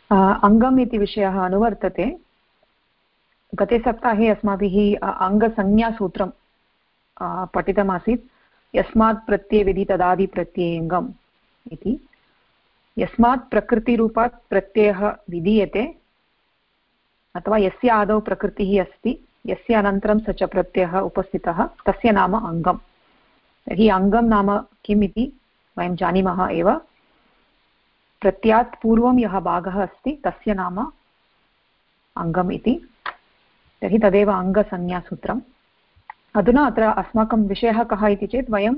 अङ्गम् इति विषयः अनुवर्तते। गते सप्ताहे अस्माभिः अङ्गसंज्ञासूत्रं पठितमासीत्। यस्मात् प्रत्ययविधि तदादि प्रत्ययङ्गम् इति। यस्मात् प्रकृतिरूपात् प्रत्ययः विधीयते अथवा यस्य आदौ प्रकृतिः अस्ति यस्य अनन्तरं स च प्रत्ययः उपस्थितः तस्य नाम अङ्गम्। तर्हि अङ्गं नाम किम् इति वयं जानीमः एव। प्रत्ययात् पूर्वं यः भागः अस्ति तस्य नाम अङ्गम् इति। तर्हि तदेव अङ्गसंज्ञासूत्रम्। अधुना अत्र अस्माकं विषयः कः इति चेत् वयं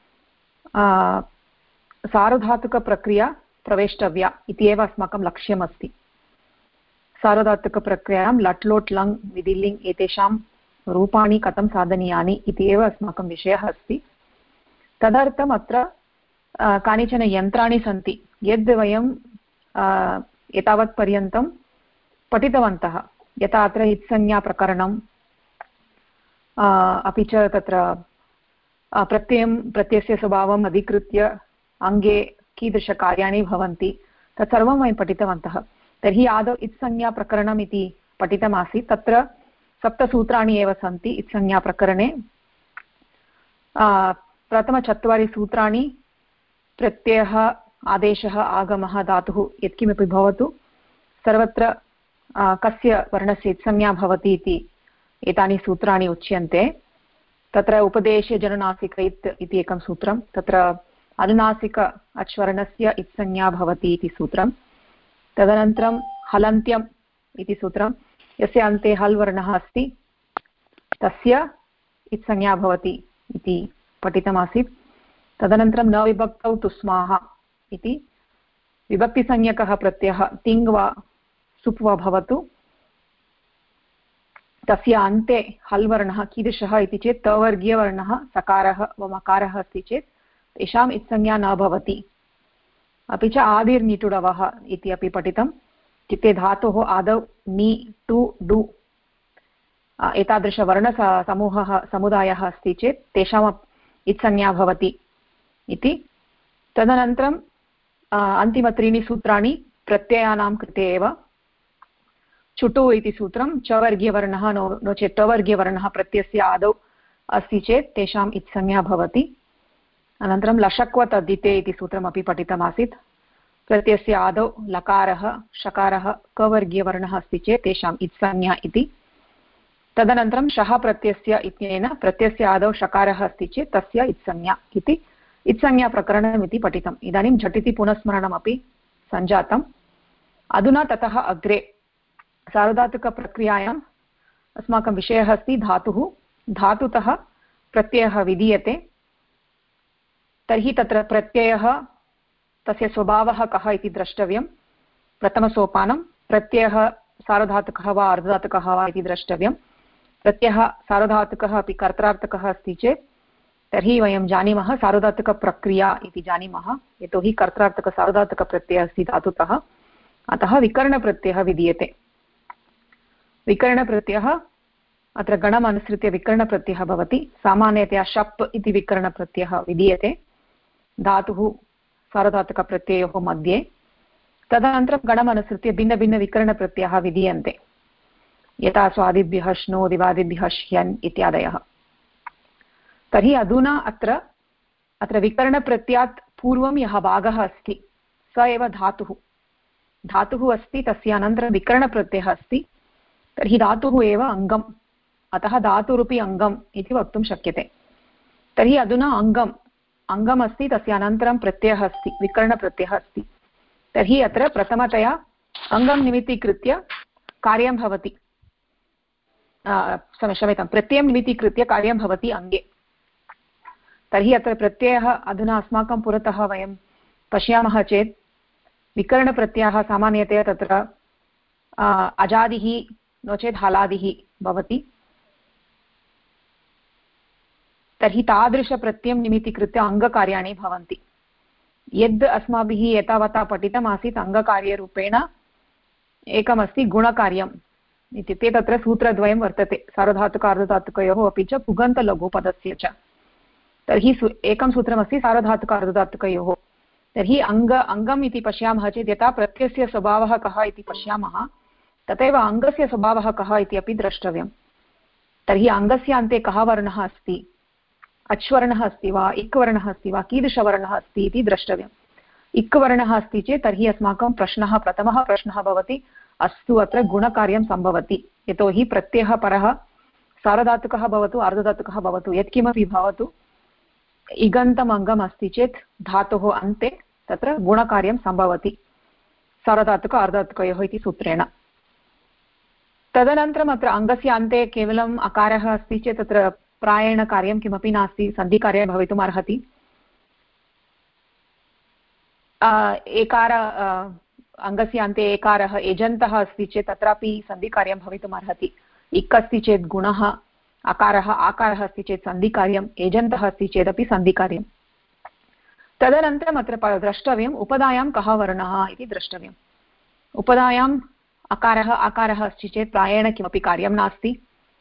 सार्वधातुकप्रक्रिया प्रवेष्टव्या इति एव अस्माकं लक्ष्यमस्ति। सार्वधातुकप्रक्रियायां लट् लोट् लङ् विधिलिङ् एतेषां रूपाणि कथं साधनीयानि इति एव अस्माकं विषयः अस्ति। तदर्थम् अत्र कानिचन यन्त्राणि सन्ति यद् वयं एतावत्पर्यन्तं पठितवन्तः। यथा अत्र इत्संज्ञाप्रकरणम्, अपि च तत्र प्रत्ययस्य स्वभावम् अधिकृत्य अङ्गे कीदृशकार्याणि भवन्ति तत्सर्वं वयं पठितवन्तः। तर्हि आदौ इत्संज्ञाप्रकरणम् इति पठितमासीत्। तत्र 7 सूत्राणि एव सन्ति इत्संज्ञाप्रकरणे। प्रथम4 सूत्राणि प्रत्ययः, आदेशः, आगमः, धातुः यत्किमपि भवतु सर्वत्र कस्य वर्णस्य इत्संज्ञा भवति इति एतानि सूत्राणि उच्यन्ते। तत्र उपदेशे जनुनासिक इत् इति एकं सूत्रं, तत्र अनुनासिक अच्वर्णस्य इत्संज्ञा भवति इति सूत्रं। तदनन्तरं हलन्त्यम् इति सूत्रं, यस्य अन्ते हल् वर्णः अस्ति तस्य इत्संज्ञा भवति इति पठितमासीत्। तदनन्तरं न विभक्तौ तुस्माः इति विभक्तिसंज्ञकः प्रत्ययः तिङ् वा सुप् वा भवतु तस्य अन्ते हल् वर्णः कीदृशः इति चेत् तवर्गीयवर्णः सकारः वा मकारः अस्ति चेत् तेषाम् इत्संज्ञा न भवति। अपि च आदिर्निटुडवः इति अपि पठितम्। इत्युक्ते धातोः आदौ नि टु डु एतादृशवर्णसमूहः समुदायः अस्ति चेत् तेषाम् इत्संज्ञा भवति इति। तदनन्तरम् अन्तिमत्रीणि सूत्राणि प्रत्ययानां कृते एव। चुटु इति सूत्रं, चवर्गीयवर्णः नो चेत् टवर्गीयवर्णः प्रत्ययस्य आदौ अस्ति चेत् तेषाम् इत्संज्ञा भवति। अनन्तरं लशक्व तद्धिते इति सूत्रमपि पठितमासीत्। प्रत्ययस्य आदौ लकारः शकारः कवर्गीयवर्णः अस्ति चेत् तेषाम् इत्संज्ञा इति। तदनन्तरं शः प्रत्ययस्य इत्यनेन प्रत्ययस्य आदौ शकारः अस्ति चेत् तस्य इत्संज्ञा इति इत्संज्ञाप्रकरणमिति पठितम्। इदानीं झटिति पुनस्मरणमपि सञ्जातम्। अधुना ततः अग्रे सार्वधातुकप्रक्रियायाम् अस्माकं विषयः अस्ति धातुः। धातुतः प्रत्ययः विधीयते। तर्हि तत्र प्रत्ययः तस्य स्वभावः कः इति द्रष्टव्यं। प्रथमसोपानं प्रत्ययः सार्वधातुकः वा अर्धधातुकः वा इति द्रष्टव्यं। प्रत्ययः सार्वधातुकः अपि कर्त्रार्थकः अस्ति चेत् तर्हि वयं जानीमः सार्वधातुकप्रक्रिया इति जानीमः। यतोहि कर्त्रार्थकसार्वधातुकप्रत्ययः अस्ति धातुतः, अतः विकरणप्रत्ययः विधीयते। विकरणप्रत्ययः अत्र गणम् अनुसृत्य विकरणप्रत्ययः भवति। सामान्यतया शप् इति विकरणप्रत्ययः विधीयते धातुः सार्वधातुकप्रत्ययोः मध्ये। तदनन्तरं गणम् अनुसृत्य भिन्नभिन्नविकरणप्रत्ययाः विधीयन्ते, यथा स्वादिभ्यः श्नो, दिवादिभ्यः श्यन् इत्यादयः। तर्हि अधुना अत्र विकरणप्रत्ययात् पूर्वं यः भागः अस्ति स एव धातुः। धातुः अस्ति, तस्य अनन्तरं विकरणप्रत्ययः अस्ति। तर्हि धातुः एव अङ्गम्, अतः धातुरुपि अङ्गम् इति वक्तुं शक्यते। तर्हि अधुना अङ्गम् अस्ति, तस्य अनन्तरं प्रत्ययः अस्ति, विकरणप्रत्ययः अस्ति। तर्हि अत्र प्रथमतया अङ्गं निमित्तीकृत्य कार्यं भवति, क्षम्यतां, प्रत्ययं निमित्तीकृत्य कार्यं भवति अङ्गे। तर्हि अत्र प्रत्ययः अधुना अस्माकं पुरतः वयं पश्यामः चेत् विकरणप्रत्ययः सामान्यतया तत्र अजादिः नो चेत् हलादिः भवति। तर्हि तादृशप्रत्ययं निमित्तीकृत्य अङ्गकार्याणि भवन्ति। यद् अस्माभिः एतावता पठितमासीत् अङ्गकार्यरूपेण एकमस्ति गुणकार्यम् इत्युक्ते तत्र सूत्रद्वयं वर्तते, सार्वधातुक अर्धधातुकयोः अपि च पुगन्तलघुपदस्य च। तर्हि एकं सूत्रमस्ति सार्वधातुक अर्धधातुकयोः। तर्हि अङ्गम् इति पश्यामः चेत् यथा प्रत्ययस्य स्वभावः कः इति पश्यामः तथैव अङ्गस्य स्वभावः कः इति अपि द्रष्टव्यं। तर्हि अङ्गस्य अन्ते कः वर्णः अस्ति, अच्वर्णः अस्ति वा इक् वर्णः अस्ति वा कीदृशवर्णः अस्ति इति द्रष्टव्यम्। इक् वर्णः अस्ति चेत् तर्हि अस्माकं प्रथमः प्रश्नः भवति, अस्तु अत्र गुणकार्यं सम्भवति, यतोहि प्रत्ययः परः सार्वधातुकः भवतु अर्धधातुकः भवतु यत्किमपि भवतु इगन्तम् अङ्गम् अस्ति चेत् धातोः अन्ते तत्र गुणकार्यं सम्भवति सार्वधातुक अर्धधातुकयोः इति सूत्रेण। तदनन्तरम् अत्र अङ्गस्य अन्ते केवलम् अकारः अस्ति चेत् तत्र प्रायेण कार्यं किमपि नास्ति, सन्धिकार्यं भवितुम् अर्हति। एकार अङ्गस्य अन्ते एकारः एजन्तः अस्ति चेत् तत्रापि सन्धिकार्यं भवितुम् अर्हति। इक् अस्ति चेत् गुणः, अकारः आकारः अस्ति चेत् सन्धिकार्यम्, एजन्तः अस्ति चेदपि सन्धिकार्यं। तदनन्तरम् अत्र द्रष्टव्यम् उपधायां कः वर्णः इति द्रष्टव्यम्। उपधायाम् अकारः आकारः अस्ति चेत् प्रायेण किमपि कार्यं नास्ति।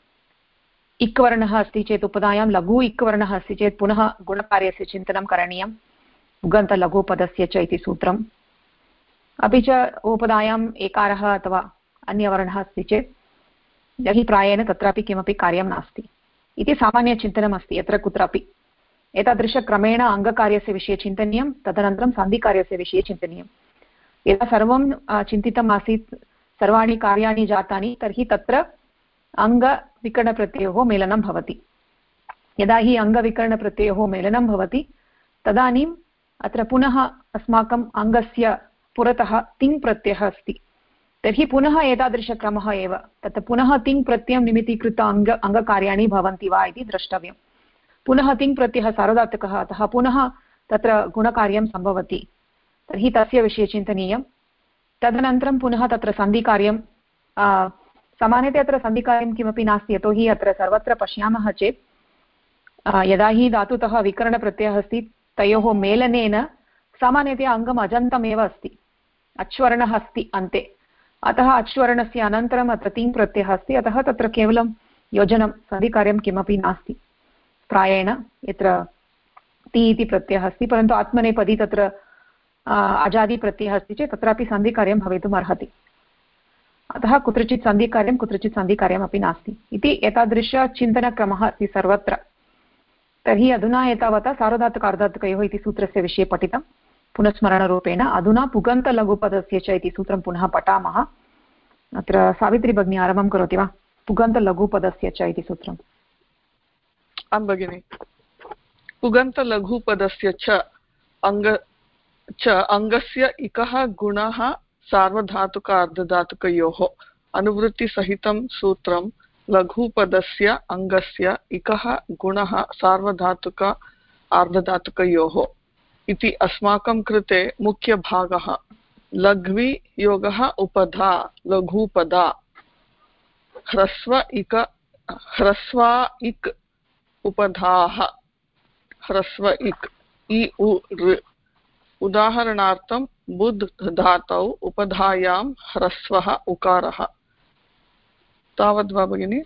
इक् वर्णः अस्ति चेत् उपधायां लघु इक् वर्णः अस्ति चेत् पुनः गुणकार्यस्य चिन्तनं करणीयम्, उगन्तलघुपदस्य च इति सूत्रम्। अपि च उपधायाम् एकारः अथवा अन्यवर्णः अस्ति चेत् तर्हि प्रायेण तत्रापि किमपि कार्यं नास्ति इति सामान्यचिन्तनम् अस्ति यत्र कुत्रापि। एतादृशक्रमेण अङ्गकार्यस्य विषये चिन्तनीयं, तदनन्तरं सन्धिकार्यस्य विषये चिन्तनीयं। यदा सर्वं चिन्तितम् आसीत्, सर्वाणि कार्याणि जातानि, तर्हि तत्र अङ्गविकरणप्रत्ययोः मेलनं भवति। यदा हि अङ्गविकरणप्रत्ययोः मेलनं भवति तदानीम् अत्र पुनः अस्माकम् अङ्गस्य पुरतः तिङ् प्रत्ययः अस्ति, तर्हि पुनः एतादृशक्रमः एव, तत् पुनः तिङ् प्रत्ययं निमित्तीकृत अङ्गकार्याणि भवन्ति वा इति द्रष्टव्यं। पुनः तिङ् प्रत्ययः सार्वधातुकः, अतः पुनः तत्र गुणकार्यं सम्भवति, तर्हि तस्य विषये चिन्तनीयं। तदनन्तरं पुनः तत्र सन्धिकार्यं, सामान्यतया अत्र सन्धिकार्यं किमपि नास्ति, यतोहि अत्र सर्वत्र पश्यामः चेत् यदा हि धातुतः विकरणप्रत्ययः अस्ति तयोः मेलनेन सामान्यतया अङ्गम् अजन्तमेव अस्ति, अच्वर्णः अस्ति अन्ते, अतः अच्वर्णस्य अनन्तरम् अत्र तिङ् प्रत्ययः अस्ति, अतः तत्र केवलं योजनं, सन्धिकार्यं किमपि नास्ति प्रायेण। यत्र ति इति प्रत्ययः अस्ति परन्तु आत्मनेपदी तत्र अजादिप्रत्ययः अस्ति चेत् तत्रापि सन्धिकार्यं भवितुम् अर्हति, अतः कुत्रचित् सन्धिकार्यं कुत्रचित् सन्धिकार्यमपि नास्ति इति एतादृशचिन्तनक्रमः अस्ति सर्वत्र। तर्हि अधुना एतावता सार्वधातुक अर्धधातुकयोः इति सूत्रस्य विषये पठितं पुनस्मरणरूपेण। अधुना पुगन्तलघुपदस्य च इति सूत्रं पुनः पठामः। अत्र सावित्री भगिनी आरम्भं करोति वा? पुगन्तलघुपदस्य च इति सूत्रम्। आं भगिनि। पुगन्तलघुपदस्य च अङ्गस्य इकः गुणः सार्वधातुक अर्धधातुकयोः अनुवृत्तिसहितं सूत्रं लघुपदस्य अङ्गस्य इकः गुणः सार्वधातुक अर्धधातुकयोः इति अस्माकं कृते मुख्यभागः। लघ्वी योगः उपधा लघुपदा, ह्रस्वा इक् उपधाः ह्रस्व इक् इ उ ऋ। उदाहरणार्थं बुद् धातौ उपधायां ह्रस्वः उकारः। तावद् वा भगिनि?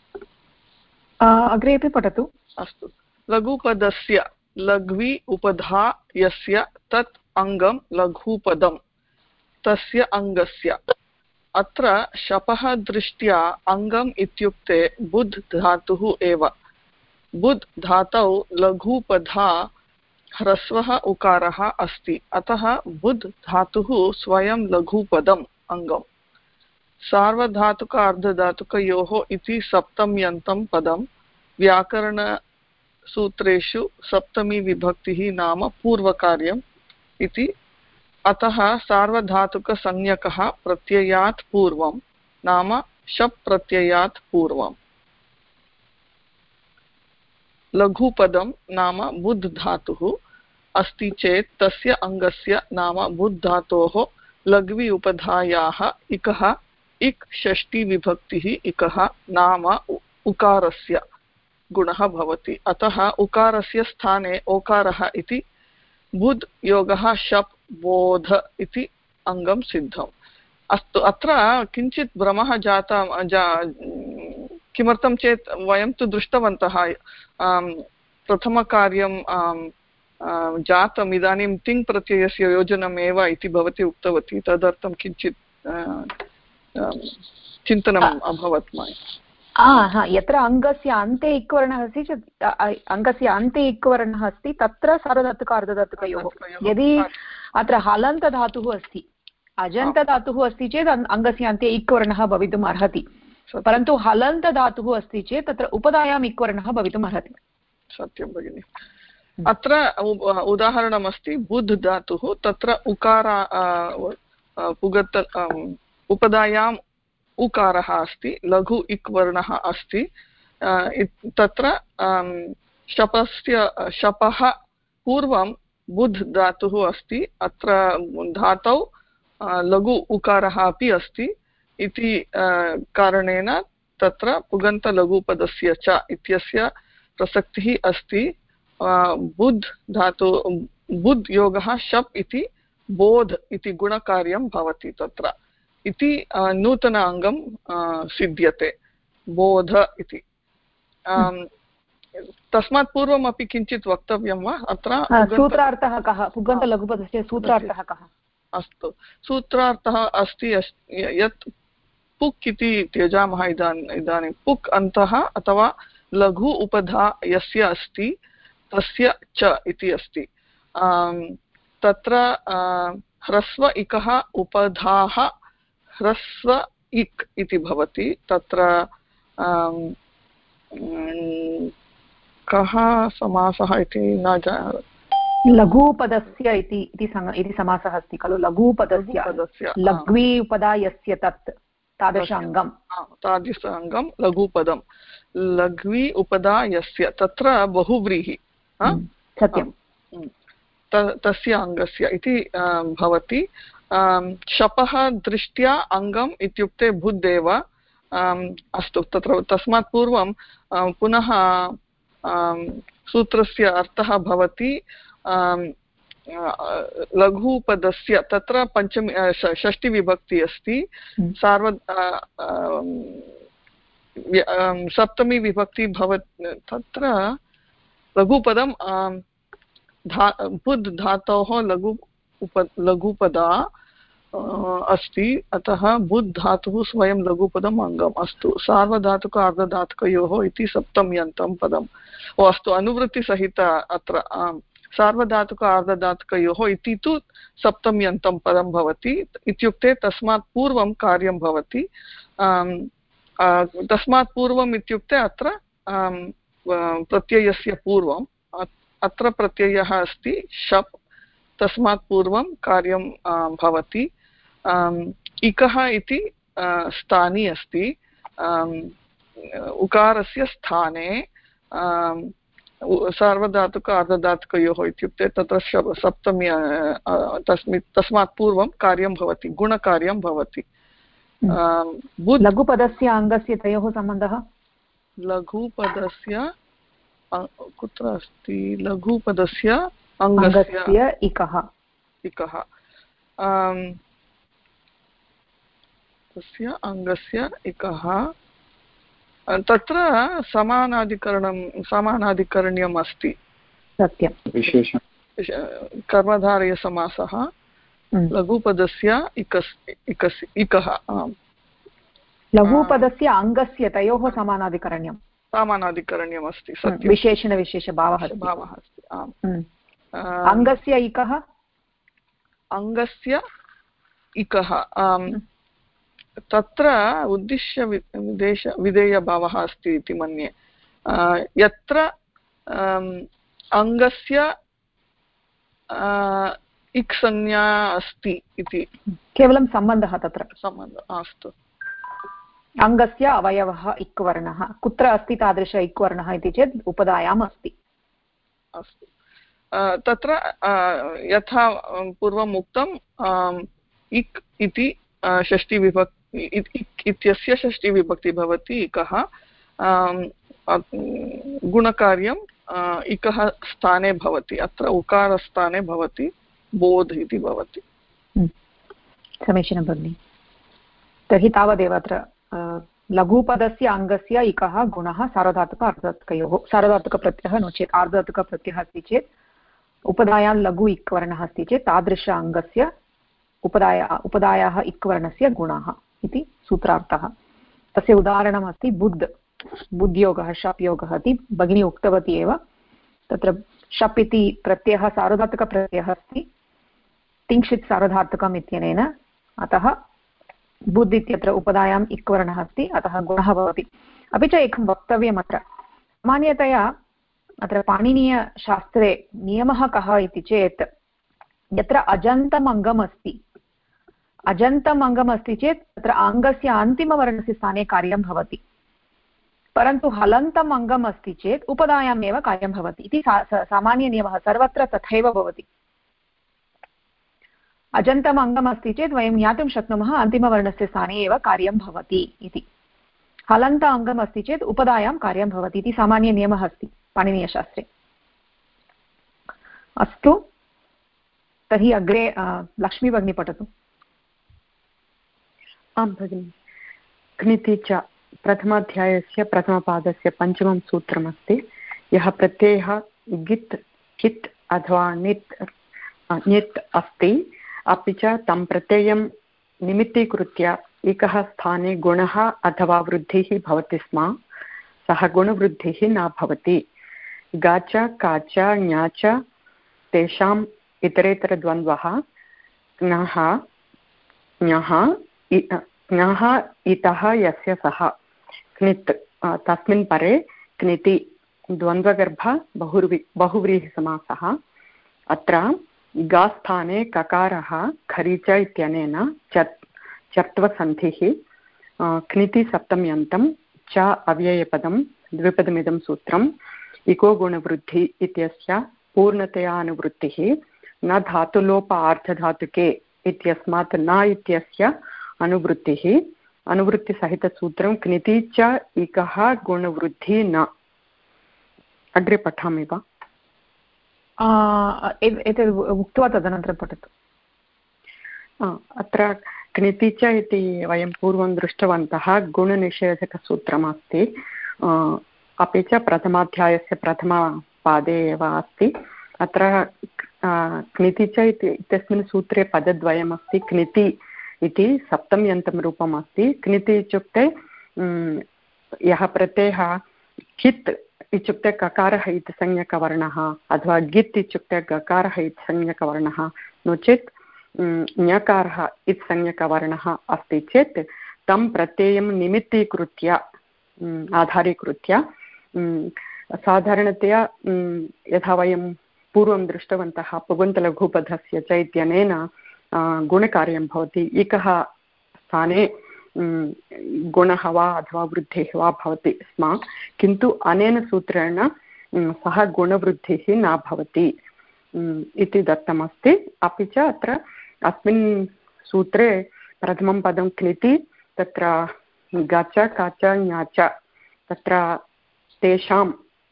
अग्रेपि पठतु। अस्तु। लघुपदस्य लघ्वी उपधा यस्य तत् अङ्गं लघुपदं तस्य अङ्गस्य। अत्र शपः दृष्ट्या अङ्गम् इत्युक्ते बुद् धातुः एव। बुद् धातौ लघुपधा ह्रस्वः उकारः अस्ति, अतः बुद् धातुः स्वयं लघुपदम् अङ्गम्। सार्वधातुक अर्धधातुकयोः इति सप्तम्यन्तं पदं व्याकरणसूत्रेषु सप्तमी विभक्तिः नाम पूर्वकार्यम् इति। अतः सार्वधातुकसंज्ञकः प्रत्ययात् पूर्वं नाम शप् प्रत्ययात् पूर्वम्। लघुपदं नाम बुद् धातुः अस्ति चेत् तस्य अङ्गस्य नाम बुद् धातोः लघ्वी उपधायाः इकः इक् षष्ठी विभक्तिः इकः नाम उकारस्य गुणः भवति। अतः उकारस्य स्थाने ओकारः इति बुद् योगः शप् बोध इति अङ्गं सिद्धम्। अस्तु, अत्र किञ्चित् भ्रमः जातः। किमर्थं चेत् वयं तु दृष्टवन्तः प्रथमकार्यं जातम् इदानीं तिङ् प्रत्ययस्य योजनमेव इति भवती उक्तवती तदर्थं किञ्चित् चिन्तनम् अभवत् मया। यत्र अङ्गस्य अन्ते इक्वर्णः अस्ति चेत् अङ्गस्य अन्ते इक्वर्णः अस्ति तत्र सार्वधातुक अर्धधातुकयोः। यदि अत्र हलन्तधातुः अस्ति अजन्तधातुः अस्ति चेत् अङ्गस्य अन्ते इक्वर्णः भवितुम् अर्हति, परन्तु हलन्तधातुः अस्ति चेत् तत्र उपधायाम् इक्वर्णः भवितुम् अर्हति। सत्यं भगिनि। अत्र उदाहरणमस्ति बुध् धातुः, तत्र उकार पुगत उपधायाम् उकारः अस्ति, लघु इक् वर्णः अस्ति, तत्र शपः पूर्वं बुध् धातुः अस्ति, अत्र धातौ लघु उकारः अपि अस्ति इति कारणेन तत्र पुगन्तलघुपदस्य च इत्यस्य प्रसक्तिः अस्ति। बुध् धातु बुध् योगः शप् इति बोध् इति गुणकार्यं भवति तत्र इति नूतन अङ्गं सिद्ध्यते बोध इति। तस्मात् पूर्वमपि किञ्चित् वक्तव्यं वा? अत्र सूत्रार्थः कः? पुगन्तलघुपदस्य सूत्रार्थः कः? अस्तु, सूत्रार्थः अस्ति यत् पुक् इति त्यजामः इदानीं पुक् अन्तः अथवा लघु उपधा यस्य अस्ति तस्य च इति अस्ति। तत्र ह्रस्व इकः उपधाः ह्रस्व इक् इति भवति। तत्र कः समासः इति न जानामि। लघुपदस्य इति समासः अस्ति खलु। लघुपदस्य लघ्वी उपधा यस्य तत् तादृश अङ्गं लघुपदं लघ्वी उपधा यस्य तत्र बहुव्रीहि सत्यं तस्य अङ्गस्य इति भवति। शपः दृष्ट्या अङ्गम् इत्युक्ते बुद्धेव। अस्तु, तत्र तस्मात् पूर्वं पुनः सूत्रस्य अर्थः भवति लघुपदस्य तत्र पञ्चमी षष्टिविभक्ति अस्ति, सप्तमी विभक्ति भवति। तत्र लघुपदं बुध् धातोः लघुपदा अस्ति, अतः बुध् धातुः स्वयं लघुपदम् अङ्गम्। अस्तु, सार्वधातुक अर्धधातुकयोः इति सप्तम्यन्तं पदम्। अस्तु, अनुवृत्तिसहित अत्र सार्वधातुक अर्धधातुकयोः इति तु सप्तम्यन्तं पदं भवति इत्युक्ते तस्मात् पूर्वं कार्यं भवति। तस्मात् पूर्वम् इत्युक्ते अत्र प्रत्ययस्य पूर्वम् अत्र प्रत्ययः अस्ति शप्, तस्मात् पूर्वं कार्यं भवति। इकः इति स्थानी अस्ति, उकारस्य स्थाने सार्वधातुक अर्धधातुकयोः इत्युक्ते तत्र सप्तमी तस्मात् पूर्वं कार्यं भवति, गुणकार्यं भवति। लघुपदस्य अङ्गस्य तयोः सम्बन्धः? लघुपदस्य कुत्र अस्ति? लघुपदस्य अङ्गस्य इकः तस्य अङ्गस्य इकः तत्र समानाधिकरण्यम् अस्ति। सत्यं, विशेषं कर्मधारयसमासः लघुपदस्य इकः लघुपदस्य अङ्गस्य तयोः समानाधिकरण्यम् अस्ति। सत्यं, विशेषणविशेषभावः अस्ति। अङ्गस्य इकः तत्र उद्दिश्य विधेयभावः अस्ति इति मन्ये। यत्र अङ्गस्य इक् संज्ञा अस्ति इति केवलं सम्बन्धः, तत्र सम्बन्धः। अस्तु, अङ्गस्य अवयवः इक् वर्णः कुत्र अस्ति? तादृश इक् वर्णः इति चेत् उपधायाम् अस्ति। अस्तु, तत्र यथा पूर्वम् उक्तम् इक् इति षष्टिविभक्ति इत्यस्य षष्टिविभक्ति भवति इकः। गुणकार्यं इकः स्थाने भवति, अत्र उकारस्थाने भवति, बोध् इति भवति। समीचीनं भगिनि। तर्हि तावदेव अत्र लघुपदस्य अङ्गस्य इकः गुणः सार्वधातुक अर्धधातुकयोः, सार्वधातुकप्रत्ययः नो चेत् आर्धधातुकप्रत्ययः अस्ति चेत् उपधायां लघु इक्वर्णः अस्ति चेत् तादृश अङ्गस्य उपधायाः इक्वर्णस्य गुणः इति सूत्रार्थः। तस्य उदाहरणमस्ति बुद्योगः, शप् योगः इति भगिनी उक्तवती एव। तत्र शप् इति प्रत्ययः सार्वधातुकप्रत्ययः अस्ति तिङ्क्षित् सार्वधातुकम् इत्यनेन, अतः बुद् इत्यत्र उपधायाम् इक्वर्णः अस्ति, अतः गुणः भवति। अपि च एकं वक्तव्यम्, अत्र सामान्यतया अत्र पाणिनीयशास्त्रे नियमः कः इति चेत् यत्र अजन्तम् अङ्गम् अस्ति चेत् तत्र अङ्गस्य अन्तिमवर्णस्य स्थाने कार्यं भवति, परन्तु हलन्तम् अङ्गम् अस्ति चेत् उपधायाम् एव कार्यं भवति इति सामान्यनियमः, सर्वत्र तथैव भवति। अजन्तम् अङ्गम् अस्ति चेत् वयं ज्ञातुं शक्नुमः अन्तिमवर्णस्य स्थाने एव कार्यं भवति इति। हलन्त अङ्गम् अस्ति चेत् उपधायां कार्यं भवति इति सामान्यनियमः अस्ति पाणिनीयशास्त्रे। अस्तु, तर्हि अग्रे लक्ष्मी भगिनी पठतु। आं भगिनि। क्निति च प्रथमाध्यायस्य प्रथमपादस्य पञ्चमं सूत्रमस्ति। यः प्रत्ययः गित् कित् अथवा ञित् अस्ति, अपि च तं प्रत्ययं निमित्तीकृत्य एकः स्थाने गुणः अथवा वृद्धिः भवति स्म, सः गुणवृद्धिः न भवति। गाच काच ञाच तेषाम् इतरेतरद्वन्द्वः ञः ञः इतः यस्य सः क्नित्, तस्मिन् परे क्निति द्वन्द्वगर्भ बहुव्रीहिसमासः। अत्र गास्थाने ककारः खरीच इत्यनेन चर्त्वसन्धिः, क्निति सप्तम्यन्तं च अव्ययपदं द्विपदमिदं सूत्रम्। इको गुणवृद्धि इत्यस्य पूर्णतया अनुवृत्तिः न धातुलोप आर्धधातुके इत्यस्मात् न इत्यस्य अनुवृत्तिः। अनुवृत्तिसहितसूत्रं क्निति च इकः गुणवृद्धि न। अग्रे पठामि वा? एतद् उक्त्वा तदनन्तरं पठतु। अत्र क्निति च इति वयं पूर्वं दृष्टवन्तः, गुणनिषेधकसूत्रमस्ति, अपि च प्रथमाध्यायस्य प्रथमपादे एव अस्ति। अत्र क्निति च इत्यस्मिन् सूत्रे पदद्वयमस्ति। क्निति इति सप्तम्यन्तं रूपम् अस्ति। क्निति इत्युक्ते यः प्रत्ययः कित् इत्युक्ते ककारः इति संज्ञकवर्णः, अथवा गित् इत्युक्ते गकारः इति संज्ञकवर्णः, नो चेत् ञकारः इति संज्ञकवर्णः अस्ति चेत् तं प्रत्ययं निमित्तीकृत्य आधारीकृत्य साधारणतया यथा वयं पूर्वं दृष्टवन्तः पुगन्तलघुपधस्य च इत्यनेन गुणकार्यं भवति। एकः स्थाने गुणः वा अथवा वृद्धिः वा भवति स्म, किन्तु अनेन सूत्रेण सः गुणवृद्धिः न भवति इति दत्तमस्ति। अपि च अत्र अस्मिन् सूत्रे प्रथमं पदं क्निति, तत्र गच काच ञाच, तत्र तेषां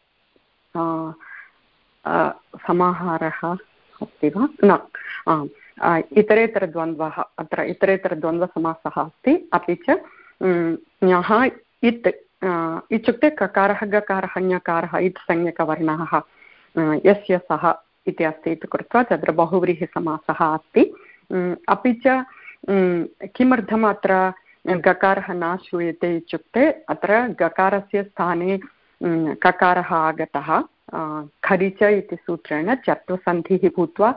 समाहारः अस्ति वा न, इतरेतरद्वन्द्वः, अत्र इतरेतरद्वन्द्वसमासः अस्ति। अपि च ञः इत् इत्युक्ते ककारः गकारः ञकारः इति संज्ञकवर्णः यस्य सः इति अस्ति इति कृत्वा तत्र बहुव्रीहिसमासः अस्ति। अपि च किमर्थम् अत्र गकारः न श्रूयते इत्युक्ते अत्र गकारस्य स्थाने ककारः आगतः, खरिच इति सूत्रेण चर्त्वसन्धिः भूत्वा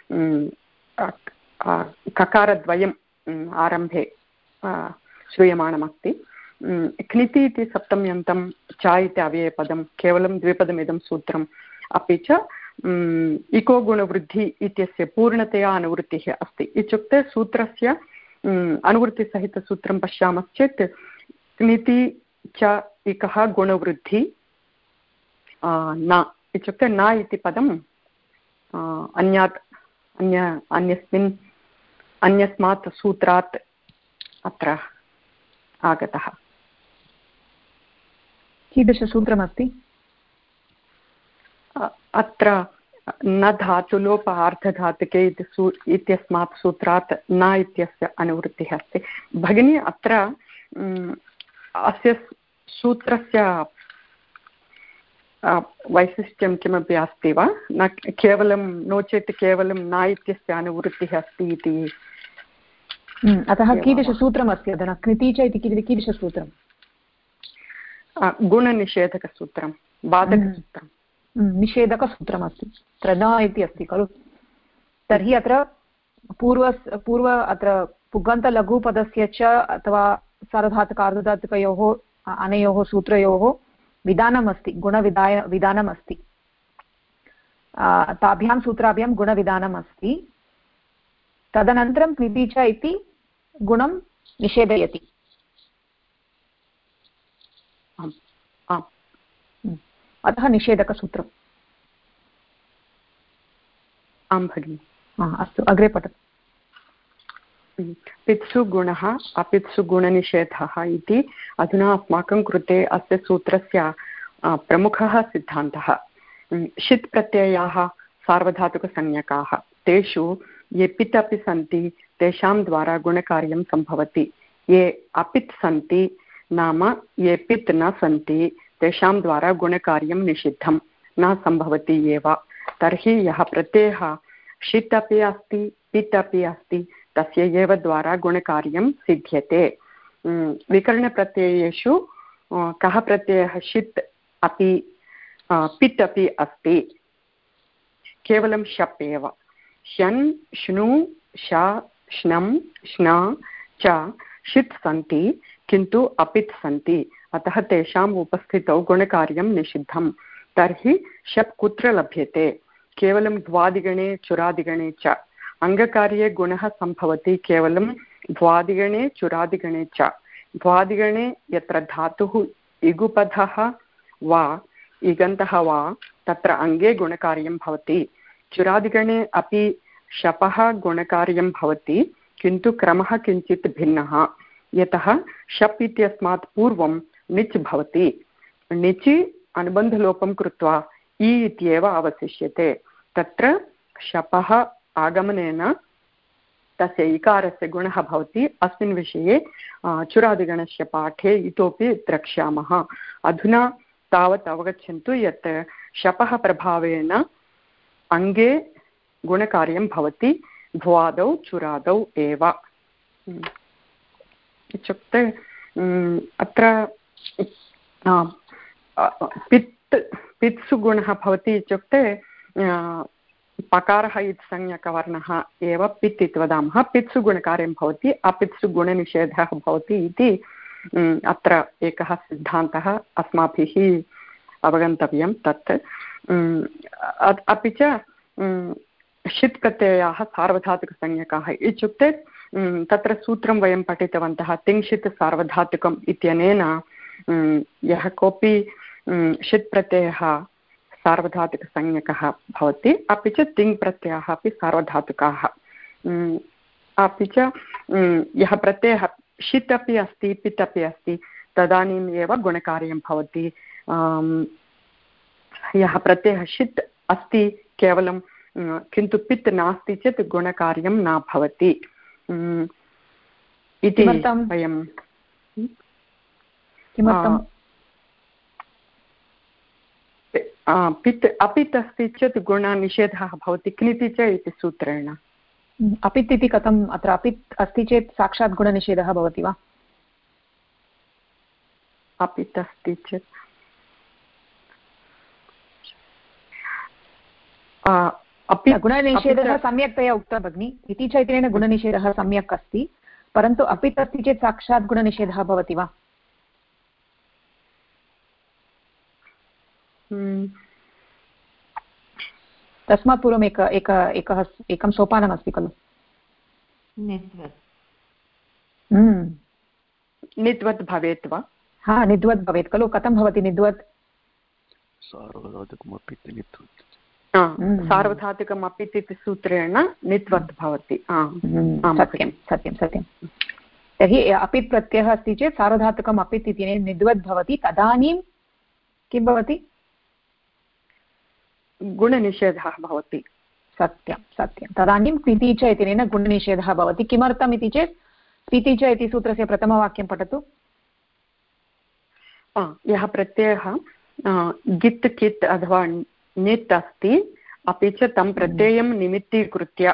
ककारद्वयम् आरम्भे श्रूयमाणमस्ति। क्निति इति सप्तम्यन्तं च इति अव्ययपदं केवलं द्विपदमिदं सूत्रम्। अपि च इको गुणवृद्धि इत्यस्य पूर्णतया अनुवृत्तिः अस्ति इत्युक्ते सूत्रस्य अनुवृत्तिसहितसूत्रं पश्यामश्चेत् क्निति च इकः गुणवृद्धि न इत्युक्ते न इति पदम् अन्यस्मात् सूत्रात् अत्र आगतः। कीदृशसूत्रमस्ति अत्र? न धातुलोप आर्धधातुके इत्यस्मात् सूत्रात् न इत्यस्य अनुवृत्तिः अस्ति। भगिनी, अत्र अस्य सूत्रस्य वैशिष्ट्यं किमपि अस्ति वा न केवलं नो चेत् केवलं न इत्यस्य अनुवृत्तिः अस्ति इति अतः कीदृशसूत्रमस्ति अधुना कृति च इति कीदृशसूत्रं गुणनिषेधकसूत्रं बाधकसूत्रं निषेधकसूत्रमस्ति अत्र न इति अस्ति खलु तर्हि अत्र पूर्व अत्र पुगन्तलघुपदस्य च अथवा सार्वधातुकार्धधातुकयोः अनयोः सूत्रयोः विधानमस्ति विधानमस्ति ताभ्यां सूत्राभ्यां गुणविधानम् अस्ति तदनन्तरं कृति च इति गुणं निषेधयति अतः निषेधकसूत्रम् आं भगिनि अस्तु अग्रे पठतु पित्सु गुणः अपित्सु गुणनिषेधः इति अधुना अस्माकं कृते अस्य सूत्रस्य प्रमुखः सिद्धान्तः षित् प्रत्ययाः सार्वधातुकसंज्ञकाः तेषु ये पित् अपि सन्ति तेषां द्वारा गुणकार्यं सम्भवति ये अपित् सन्ति नाम ये पित् न सन्ति तेषां द्वारा गुणकार्यं निषिद्धं न सम्भवति एव तर्हि यः प्रत्ययः षित् अपि अस्ति पित् अपि अस्ति तस्य एव द्वारा गुणकार्यं सिद्ध्यते विकरणप्रत्ययेषु कः प्रत्ययः षित् अपि पित् अपि अस्ति केवलं शप् एव ष्यन् श्नु श श्नं श्न च षित् सन्ति किन्तु अपित् सन्ति अतः तेषाम् उपस्थितौ गुणकार्यं निषिद्धं तर्हि शप् कुत्र लभ्यते केवलं द्वादिगणे चुरादिगणे च अङ्गकार्ये गुणः सम्भवति केवलं द्वादिगणे चुरादिगणे च द्वादिगणे यत्र धातुः इगुपधः वा इगन्तः वा तत्र अङ्गे गुणकार्यं भवति चुरादिगणे अपि शपः गुणकार्यं भवति किन्तु क्रमः किञ्चित् भिन्नः यतः शप् इत्यस्मात् पूर्वं णिच् भवति णिचि अनुबन्धलोपं कृत्वा इ इत्येव अवशिष्यते तत्र शपः आगमनेन तस्य इकारस्य गुणः भवति अस्मिन् विषये चुरादिगणस्य पाठे इतोपि द्रक्ष्यामः अधुना तावत् अवगच्छन्तु यत् शपः प्रभावेन अङ्गे गुणकार्यं भवति भ्वादौ चुरादौ एव इत्युक्ते अत्र पित्सु गुणः भवति इत्युक्ते पकारः इति संज्ञकवर्णः एव पित् इति वदामः पित्सु गुणकार्यं भवति अपित्सु गुणनिषेधः भवति इति अत्र एकः सिद्धान्तः अस्माभिः अवगन्तव्यं तत् अपि च षित् प्रत्ययाः सार्वधातुकसंज्ञकाः इत्युक्ते तत्र सूत्रं वयं पठितवन्तः तिङ्षित् सार्वधातुकम् इत्यनेन यः कोऽपि षित् प्रत्ययः सार्वधातुकसंज्ञकः भवति अपि च तिङ् प्रत्ययाः अपि सार्वधातुकाः अपि च यः प्रत्ययः षित् अपि अस्ति पित् अपि अस्ति तदानीम् एव गुणकार्यं भवति यः प्रत्ययः षित् अस्ति केवलं किन्तु पित् नास्ति चेत् गुणकार्यं न भवति इति वयं पित् अपित् अस्ति चेत् गुणनिषेधः भवति क्निति च इति सूत्रेण अपित् इति कथम् अत्र अपित् अस्ति चेत् साक्षात् गुणनिषेधः भवति वा अपित् अस्ति चेत् गुणनिषेधः सम्यक्तया उक्तः भगिनि इति च इत्यनेन गुणनिषेधः सम्यक् अस्ति परन्तु अपित् अस्ति चेत् साक्षात् गुणनिषेधः भवति वा तस्मात् पूर्वम् एकं सोपानमस्ति खलु निद्वत् भवेत् वा हा निद्वत् भवेत् खलु कथं भवति निद्वत् सार्वधातुकम् अपित् इति सूत्रेण नित्वत् भवति सत्यं सत्यं सत्यं तर्हि अपित् प्रत्ययः अस्ति चेत् सार्वधातुकम् अपित् इति निद्वत् भवति तदानीं किं भवति गुणनिषेधः भवति सत्यं सत्यं तदानीं क्निति च इत्यनेन गुणनिषेधः भवति किमर्थम् इति चेत् क्निति च इति सूत्रस्य प्रथमवाक्यं पठतु यः प्रत्ययः गित् कित् अथवा नित् अस्ति, अपि च तं प्रत्ययं निमित्तीकृत्य।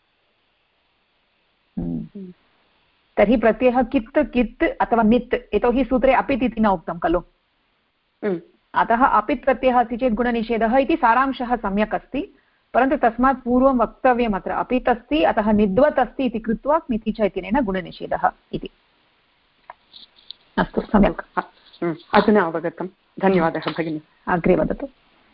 तर्हि प्रत्ययः कित् कित् अथवा नित्, यतोहि सूत्रे अपित् इति न उक्तं खलु, अतः अपित् प्रत्ययः अस्ति चेत् गुणनिषेधः इति सारांशः सम्यक् अस्ति, परन्तु तस्मात् पूर्वं वक्तव्यम् अत्र अपित् अस्ति अतः निद्वत् अस्ति इति कृत्वा क्निति च इत्यनेन गुणनिषेधः इति। अस्तु, सम्यक्, अधुना अवगतं, धन्यवादः भगिनि। अग्रे वदतु।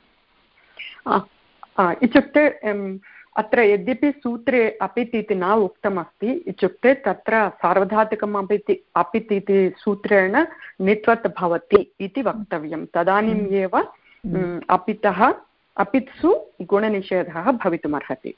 इत्युक्ते अत्र यद्यपि सूत्रे अपित् इति न उक्तमस्ति, इत्युक्ते तत्र सार्वधातुकम् अपित् इति सूत्रेण नित्वत् भवति इति वक्तव्यं, तदानीम् एव अपितः अपित्सु गुणनिषेधः भवितुमर्हति।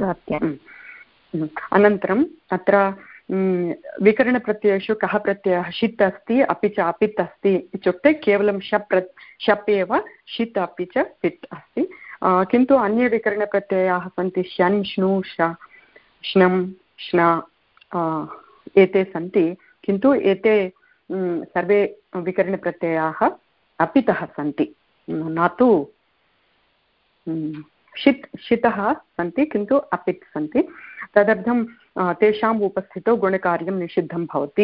अनन्तरम् अत्र विकरणप्रत्ययेषु कः प्रत्ययः षित् अस्ति अपि च अपित् अस्ति इत्युक्ते केवलं शप् एव, षित् अपि च पित् अस्ति, किन्तु अन्ये विकरणप्रत्ययाः सन्ति, श्यन् श्नु श्नं श्न एते सन्ति, किन्तु एते सर्वे विकरणप्रत्ययाः अपितः सन्ति, न तु शितः सन्ति किन्तु अपित् सन्ति। तदर्थं तेषाम् उपस्थितौ गुणकार्यं निषिद्धं भवति।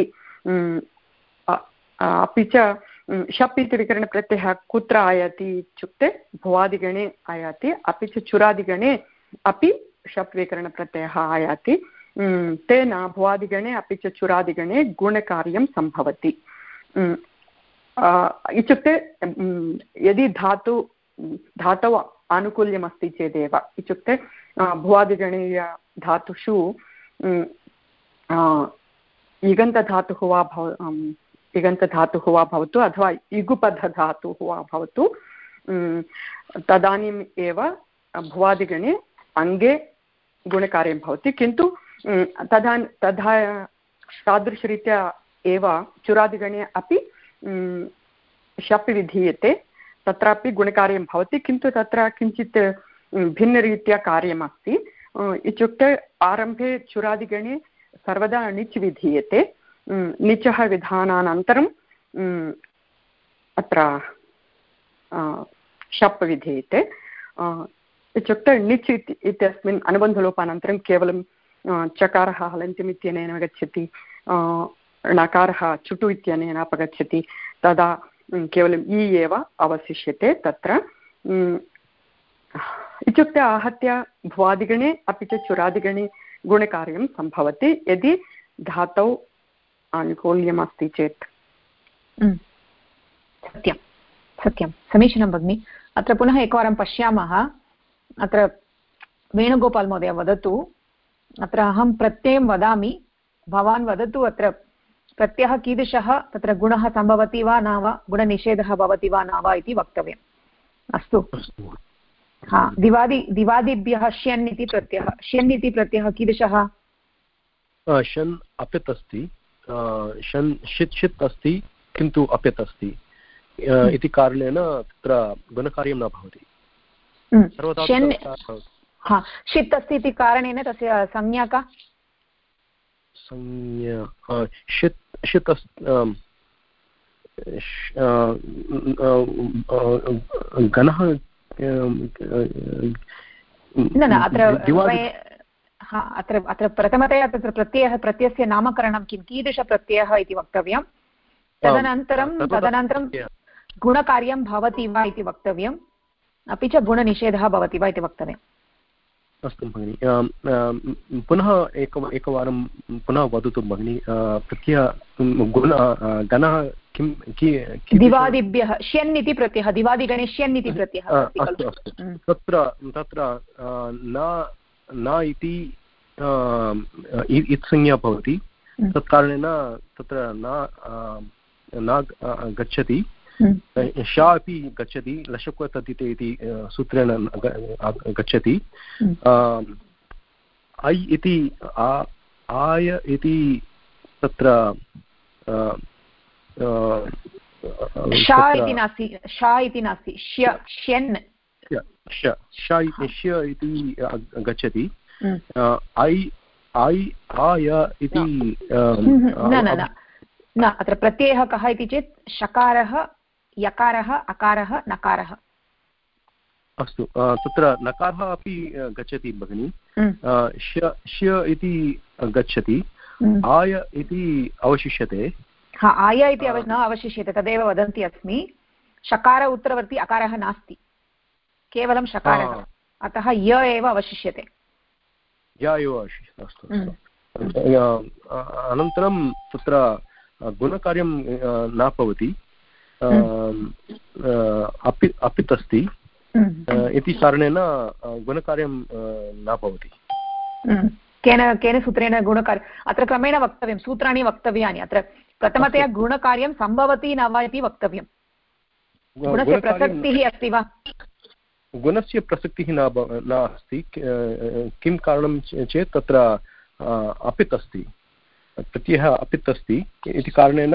अपि च शप् इति विकरणप्रत्ययः कुत्र आयाति इत्युक्ते भुवादिगणे आयाति, अपि च चुरादिगणे अपि शप् विकरणप्रत्ययः आयाति, तेन भुवादिगणे अपि च चुरादिगणे गुणकार्यं सम्भवति। इत्युक्ते यदि धातौ आनुकूल्यमस्ति चेदेव, इत्युक्ते भुवादिगणीयधातुषु इगन्तधातुः वा भवतु अथवा इगुपधधातुः वा भवतु, तदानीम् एव भुवादिगणे अङ्गे गुणकार्यं भवति, किन्तु तादृशरीत्या एव चुरादिगणे अपि शप् विधीयते, तत्रापि गुणकार्यं भवति, किन्तु तत्र किञ्चित् भिन्नरीत्या कार्यमस्ति। इत्युक्ते आरम्भे चुरादिगणे सर्वदा णिच् विधीयते, णिचः विधानानन्तरं अत्र शप् विधीयते। इत्युक्ते णिच् इत्यस्मिन् अनुबन्धलोपानन्तरं केवलं चकारः हलन्त्यम् इत्यनेन गच्छति, णकारः चुटु इत्यनेन अपगच्छति, तदा केवलम् इ एव अवशिष्यते तत्र। इत्युक्ते आहत्य भुवादिगणे अपि च चुरादिगणे गुणकार्यं सम्भवति यदि धातौ आनुकूल्यमस्ति चेत्। सत्यं सत्यं, समीचीनं भगिनि। अत्र पुनः एकवारं पश्यामः, अत्र वेणुगोपाल् महोदय वदतु, अत्र अहं प्रत्ययं वदामि, भवान् वदतु अत्र प्रत्ययः कीदृशः, तत्र गुणः सम्भवति वा न वा, गुणनिषेधः भवति वा न वा इति वक्तव्यम्। अस्तु, हा, दिवादिभ्यः श्यन् इति प्रत्ययः, श्यन् इति प्रत्ययः कीदृशः? शन् अपित् अस्ति, शन् षित् अस्ति किन्तु अपित् अस्ति इति कारणेन तत्र गुणकार्यं न भवति। षित् अस्ति इति कारणेन तस्य संज्ञा का? संज्ञा षित् गणः न अत्र प्रथमतया तत्र प्रत्ययस्य नामकरणं किं, कीदृशप्रत्ययः इति वक्तव्यं, तदनन्तरं गुणकार्यं भवति वा इति वक्तव्यम्, अपि च गुणनिषेधः भवति वा इति वक्तव्यम्। अस्तु भगिनि, पुनः एकवारं पुनः वदतु भगिनि, गणः किं दिवादिभ्यः श्यन् इति प्रत्ययः, दिवादिगणे श्यन् इति प्रत्ययः। अस्तु अस्तु, तत्र न इति इत्संज्ञा भवति, तत्कारणेन तत्र न गच्छति, शा अपि गच्छति, लशक्व तद्धिते इति सूत्रेण गच्छति। ऐ इति आय इति तत्र शा इति नास्ति, श्यन् श्य इति गच्छति। ऐ आय इति न, अत्र प्रत्ययः कः इति चेत् शकारः यकारः अकारः नकारः। अस्तु, तत्र नकारः अपि गच्छति भगिनि, श इति गच्छति, आय इति अवशिष्यते। हा, आय इति न अवशिष्यते, तदेव वदन्ती अस्मि। शकार उत्तरवर्ती अकारः नास्ति, केवलं शकारः, अतः य एव अवशिष्यते। य एव अवशिष्यते, अस्तु। अनन्तरं तत्र गुणकार्यं न भवति, अपित् अस्ति इति कारणेन गुणकार्यं न भवति। केन सूत्रेण गुणकार्यम्? अत्र क्रमेण वक्तव्यं, सूत्राणि वक्तव्यानि। अत्र प्रथमतया गुणकार्यं सम्भवति न वा इति वक्तव्यं। गुणस्य प्रसक्तिः अस्ति वा? गुणस्य प्रसक्तिः न अस्ति। किं कारणं चेत् तत्र अपित् अस्ति, प्रत्ययः अपित् अस्ति इति कारणेन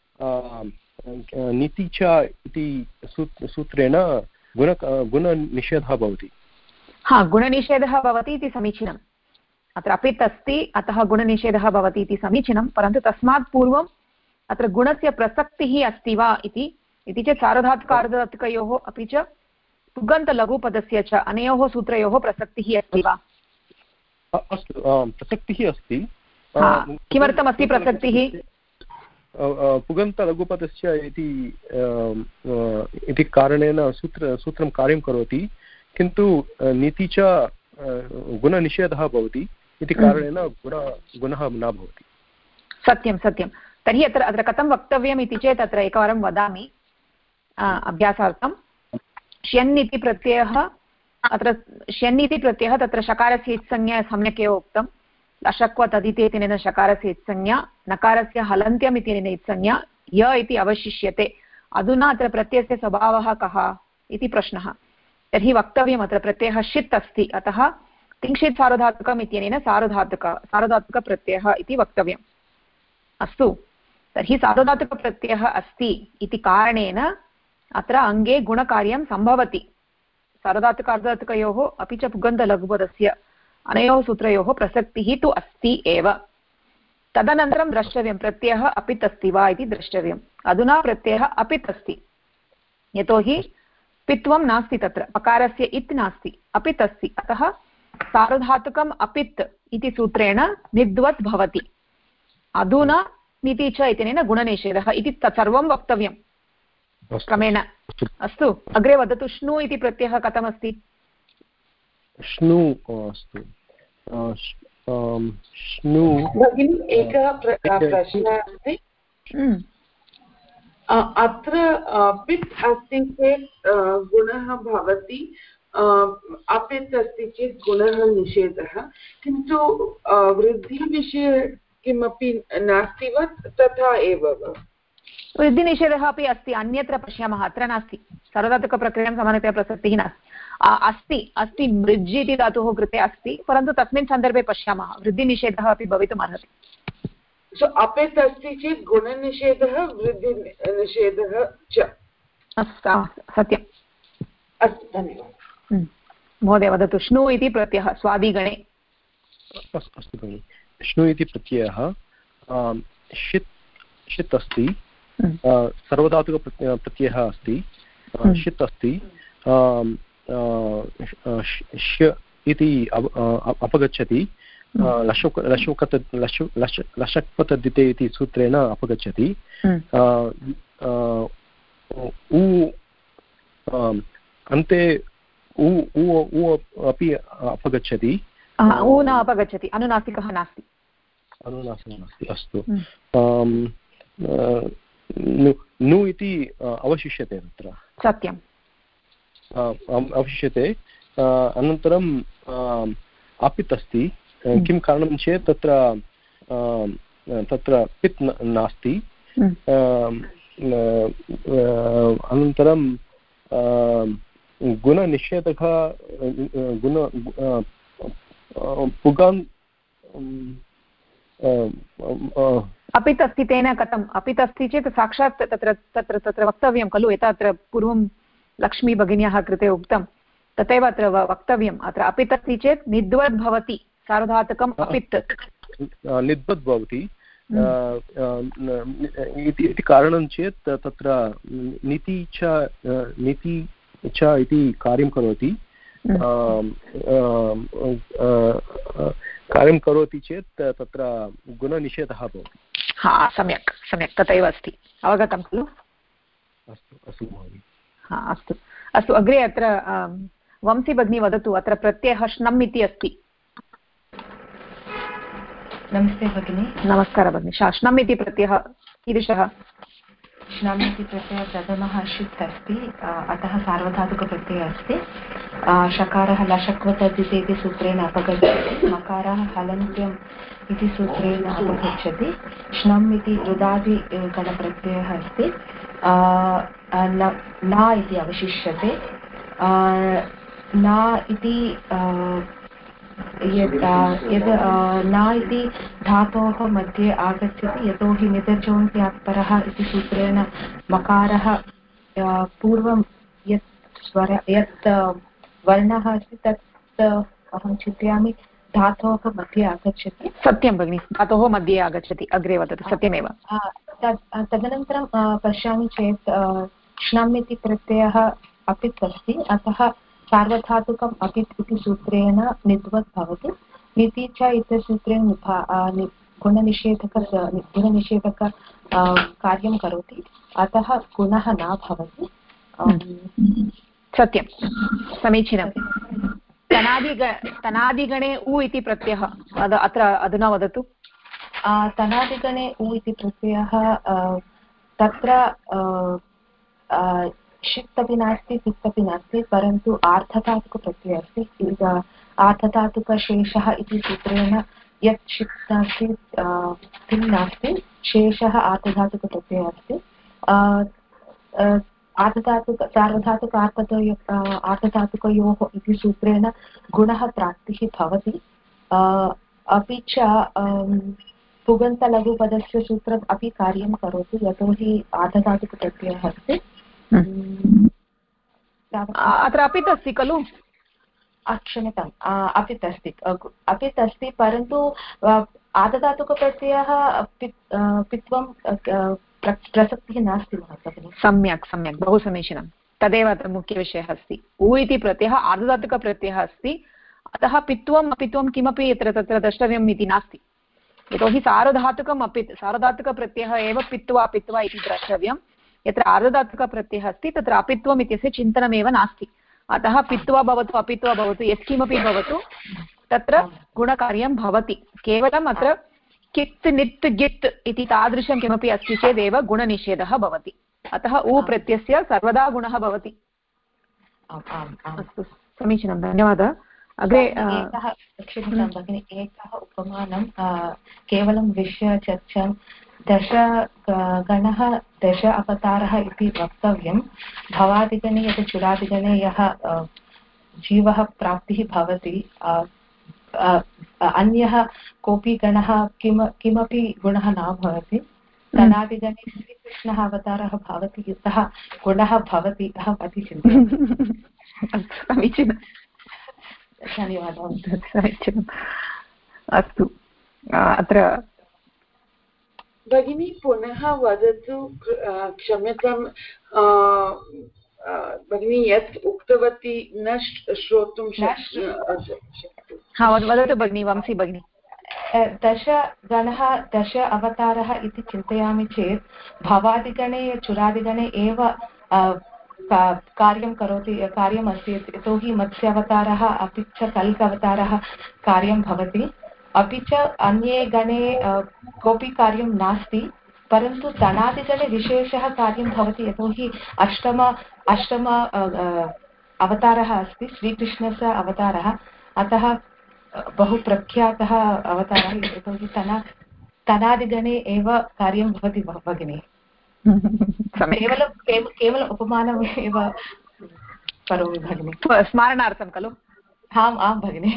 नीति च इति सूत्रेण गुणनिषेधः भवति। हा, गुणनिषेधः भवति इति समीचीनम्। अत्र अपित् अस्ति, अतः गुणनिषेधः भवति इति समीचीनं, परन्तु तस्मात् पूर्वम् अत्र गुणस्य प्रसक्तिः अस्ति वा इति चेत् सार्वधातुकार्धधातुकयोः अपि च पुगन्तलघुपदस्य च अनयोः सूत्रयोः प्रसक्तिः अस्ति वा? अस्तु, प्रसक्तिः अस्ति। किमर्थमस्ति प्रसक्तिः? पुगन्तलघुपदस्य इति कारणेन सूत्रं कार्यं करोति, किन्तु नीति च गुणनिषेधः भवति इति कारणेन गुणः न भवति। सत्यं सत्यं। तर्हि अत्र कथं वक्तव्यम् इति चेत् अत्र एकवारं वदामि अभ्यासार्थं। श्यन् इति प्रत्ययः, अत्र श्यन् इति प्रत्ययः तत्र शकारस्य इत्संज्ञा सम्यक् एव उक्तं। लशक्व तदिति इत्यनेन शकारस्य इत्संज्ञा, नकारस्य हलन्त्यम् इत्यनेन इत्संज्ञा, य इति अवशिष्यते। अधुना अत्र प्रत्ययस्य स्वभावः कः इति प्रश्नः। तर्हि वक्तव्यम् अत्र प्रत्ययः षित् अस्ति, अतः तिङ्क्षित् सार्वधातुकम् इत्यनेन सार्वधातुकप्रत्ययः इति वक्तव्यम्। अस्तु, तर्हि सार्वधातुकप्रत्ययः अस्ति इति कारणेन अत्र अङ्गे गुणकार्यं सम्भवति। सार्वधातुकार्धधातुकयोः अपि च पुगन्तलघुपदस्य अनयोः सूत्रयोः प्रसक्तिः तु अस्ति एव। तदनन्तरं द्रष्टव्यं प्रत्ययः अपित् अस्ति वा इति द्रष्टव्यम्। अधुना प्रत्ययः अपित् अस्ति, यतोहि पित्वं नास्ति, तत्र पकारस्य इत् नास्ति, अपित् अस्ति, अतः सार्वधातुकम् अपित् इति सूत्रेण निद्वत् भवति। अधुना नीति च इत्यनेन गुणनिषेधः इति तत्सर्वं वक्तव्यं क्रमेण। अस्तु, अग्रे वदतु। श्नु इति प्रत्ययः कथमस्ति? श्नु, अस्तु, श्नु भगिनी एकः प्रश्नः अस्ति। अत्र पित् अस्ति चेत् गुणः भवति, अपित् अस्ति चेत् गुणः निषेधः, किन्तु वृद्धिविषये किमपि नास्ति वा? तथा एव वृद्धिनिषेधः अपि अस्ति, अन्यत्र पश्यामः, अत्र नास्ति। सार्वधातुकप्रक्रियां सामान्यतया प्रसक्तिः नास्ति। अस्ति मृज् इति धातुः कृते अस्ति, परन्तु तस्मिन् सन्दर्भे पश्यामः वृद्धिनिषेधः अपि भवितुम् अर्हति। अपित् अस्ति चेत् गुणनिषेधः वृद्धिनिषेधः च। सत्यम्। अस्तु, धन्यवादः। महोदय वदतु। श्नु इति प्रत्ययः स्वादिगणे। अस्तु भगिनि, श्नु इति प्रत्ययः षित् अस्ति, सर्वधातुकप्रत्ययः अस्ति, षित् अस्ति, ष्य इति अपगच्छति, लशक्पतद्धिते इति सूत्रेण अपगच्छति, अन्ते उ अपि अपगच्छति, उ न अपगच्छति, अनुनासिकः नास्ति। अनुनासिकः नास्ति, अस्तु। नु इति अवशिष्यते तत्र। सत्यम्, अवशिष्यते। अनन्तरं अपित् अस्ति, किं कारणं चेत् तत्र पित् नास्ति। अनन्तरं गुणनिषेधः पुगान् अपित् अस्ति, तेन कथम्? अपित् अस्ति चेत् साक्षात् तत्र वक्तव्यं खलु, यथा अत्र पूर्वं लक्ष्मी भगिन्याः कृते उक्तं तथैव अत्र वक्तव्यम्। अत्र अपित् अस्ति चेत् निद्वद् भवति, सार्वधातुकम् अपित् निद्वद् भवति। इति कारणं चेत् तत्र नीति च इति कार्यं करोति कार्यं करोति चेत् तत्र गुणनिषेधः भवति। हा, सम्यक् सम्यक्, तथैव अस्ति, अवगतं खलु? अस्तु अस्तु महोदय। हा, अस्तु अस्तु, अग्रे अत्र वंशी भगिनी वदतु, अत्र प्रत्ययः श्नम् इति अस्ति। नमस्ते भगिनि। नमस्कारः भगिनि। श्नम् इति प्रत्ययः कीदृशः? श्नम् इति प्रत्ययः प्रथमः षित् अस्ति, अतः सार्वधातुकप्रत्ययः अस्ति। षकारः लशक्वतद्धिते इति सूत्रेण अपगच्छति, मकारः हलन्त्यम् इति सूत्रेण अपगच्छति। श्नम् इति रुदादिगणप्रत्ययः अस्ति, न इति अवशिष्यते। न इति यद् न इति धातोः मध्ये आगच्छति, यतोहि निदर्जोन्त्यात्परः इति सूत्रेण मकारः पूर्वं यत् वर्णः अस्ति तत् अहं चिन्तयामि धातोः मध्ये आगच्छति। सत्यं भगिनि, धातोः मध्ये आगच्छति, अग्रे वदतु। सत्यमेव। तदनन्तरं पश्यामि चेत् श्नम् इति प्रत्ययः अपित् अस्ति, अतः सार्वधातुकम् अपित् इति सूत्रेण निद्वत् भवति। नीति च इति सूत्रेण गुणनिषेधक कार्यं करोति, अतः गुणः न भवति। सत्यं, समीचीनं। तनादिगणे उ इति प्रत्ययः अत्र अधुना वदतु। तनादिगणे उ इति प्रत्ययः तत्र षित् अपि नास्ति, पित् अपि नास्ति, परन्तु आर्धधातुकप्रत्ययः अस्ति। आर्धधातुकशेषः इति सूत्रेण यत् षित् नास्ति, तिङ् नास्ति, शेषः आर्धधातुकप्रत्ययः अस्ति। सार्वधातुक आर्धधातुकयोः इति सूत्रेण गुणः प्राप्तिः भवति। अपि च पुगन्तलघुपदस्य सूत्रम् अपि कार्यं करोति, यतोहि आर्धधातुकप्रत्ययः अस्ति। अत्र अपित् अस्ति खलु? क्षम्यताम्, अपित् अस्ति, परन्तु आर्धधातुकप्रत्ययः पित्वं प्रसक्तिः नास्ति भगिनि। सम्यक् सम्यक्, बहु समीचीनं। तदेव अत्र मुख्यविषयः अस्ति। उ इति प्रत्ययः आर्धधातुकप्रत्ययः अस्ति, अतः पित्वम् अपित्वं किमपि तत्र द्रष्टव्यम् इति नास्ति, यतोहि सार्वधातुकम् अपित्, सार्वधातुकप्रत्ययः एव पित्वा इति द्रष्टव्यं। यत्र आर्धधातुकप्रत्ययः अस्ति तत्र अपित्वम् इत्यस्य चिन्तनमेव नास्ति, अतः पित्वा भवतु अपित्वा भवतु यत्किमपि भवतु तत्र गुणकार्यं भवति। केवलम् अत्र कित् नित् गित् इति तादृशं किमपि अस्ति चेदेव गुणनिषेधः भवति, अतः उ प्रत्ययस्य सर्वदा गुणः भवति। अस्तु, समीचीनं, धन्यवादः। अग्रे क्षम्यतां भगिनि, एकः उपमानं केवलं विषयचर्चां दश गणः दश अवतारः इति वक्तव्यं। भवादिगणे यत् चुरादिगणे यः जीवः प्राप्तिः भवति, अन्यः कोऽपि गणः किमपि गुणः न भवति। तनादिगणे श्रीकृष्णः अवतारः भवति, यतः गुणः भवति, अहम् अतिचिन्तयामि। समीचीनं, धन्यवादः। समीचीनम्। अस्तु, अत्र भगिनी पुनः वदतु, क्षम्यतां भगिनी, यत् उक्तवती न श्रोतुं शक्नोमि। हा, वदतु भगिनी, वंशी भगिनी। दश गणः दश अवतारः इति चिन्तयामि चेत् भवादिगणे चुरादिगणे एव कार्यं करोति, कार्यमस्ति, यतोहि मत्स्यावतारः अपि च कल्क अवतारः कार्यं भवति। अपि च अन्ये गणे कोऽपि कार्यं नास्ति, परन्तु तनादिगणे विशेषः कार्यं भवति, यतोहि अष्टम अवतारः अस्ति, श्रीकृष्णस्य अवतारः, अतः बहु प्रख्यातः अवतारः, यतोहि तनादिगणे एव कार्यं भवति भगिनी। केवलम् उपमानम् एव करोमि भगिनी, स्मारणार्थं खलु? आम् भगिनी।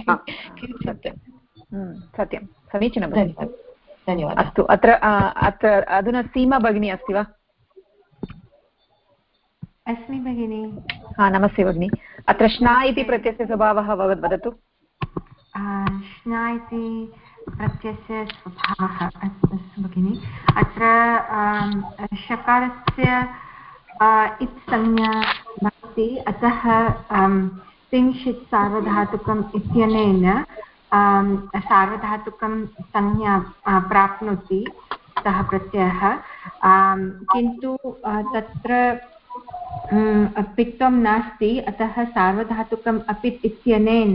सत्यं, समीचीनं, धन्यवादः। अस्तु, अत्र अधुना सीमा भगिनी अस्ति वा? अस्मि भगिनी। हा, नमस्ते भगिनी। अत्र श्ना इति प्रत्ययस्य स्वभावः वदतु। श्ना इति प्रत्ययस्य स्वभावः अस्तु भगिनि अत्र शकारस्य इत् संज्ञा भवति अतः तिंशित् सार्वधातुकम् इत्यनेन सार्वधातुकं संज्ञा प्राप्नोति सः प्रत्ययः किन्तु तत्र पित्वं नास्ति अतः सार्वधातुकम् अपित् इत्यनेन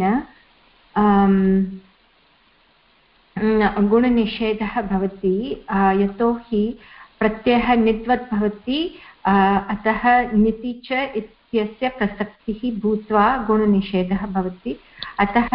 गुणनिषेधः भवति यतोहि प्रत्ययः नित्वत् भवति अतः निति च इत्यस्य प्रसक्तिः भूत्वा गुणनिषेधः भवति अतः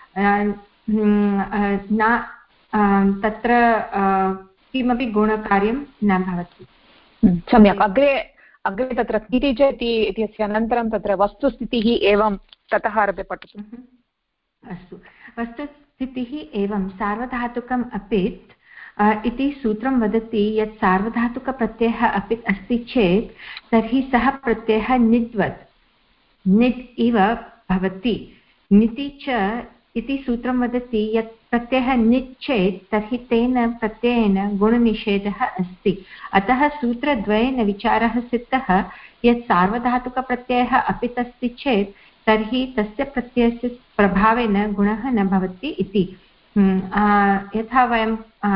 न तत्र किमपि गुणकार्यं न भवति सम्यक् अग्रे तत्र स्थितिः च इत्यस्य अनन्तरं तत्र वस्तुस्थितिः एवं ततः आरभ्य पठतु अस्तु वस्तुस्थितिः एवं सार्वधातुकम् अपित् इति सूत्रं वदति यत् सार्वधातुकप्रत्ययः अपित् अस्ति चेत् तर्हि सः प्रत्ययः निट् इव भवति निति च इति सूत्रं वदति यत् प्रत्ययः निट् चेत् तर्हि तेन प्रत्ययेन गुणनिषेधः अस्ति अतः सूत्रद्वयेन विचारः सिद्धः यत् सार्वधातुकप्रत्ययः अपित् अस्ति चेत् तर्हि तस्य प्रत्ययस्य प्रभावेन गुणः न भवति इति यथा वयं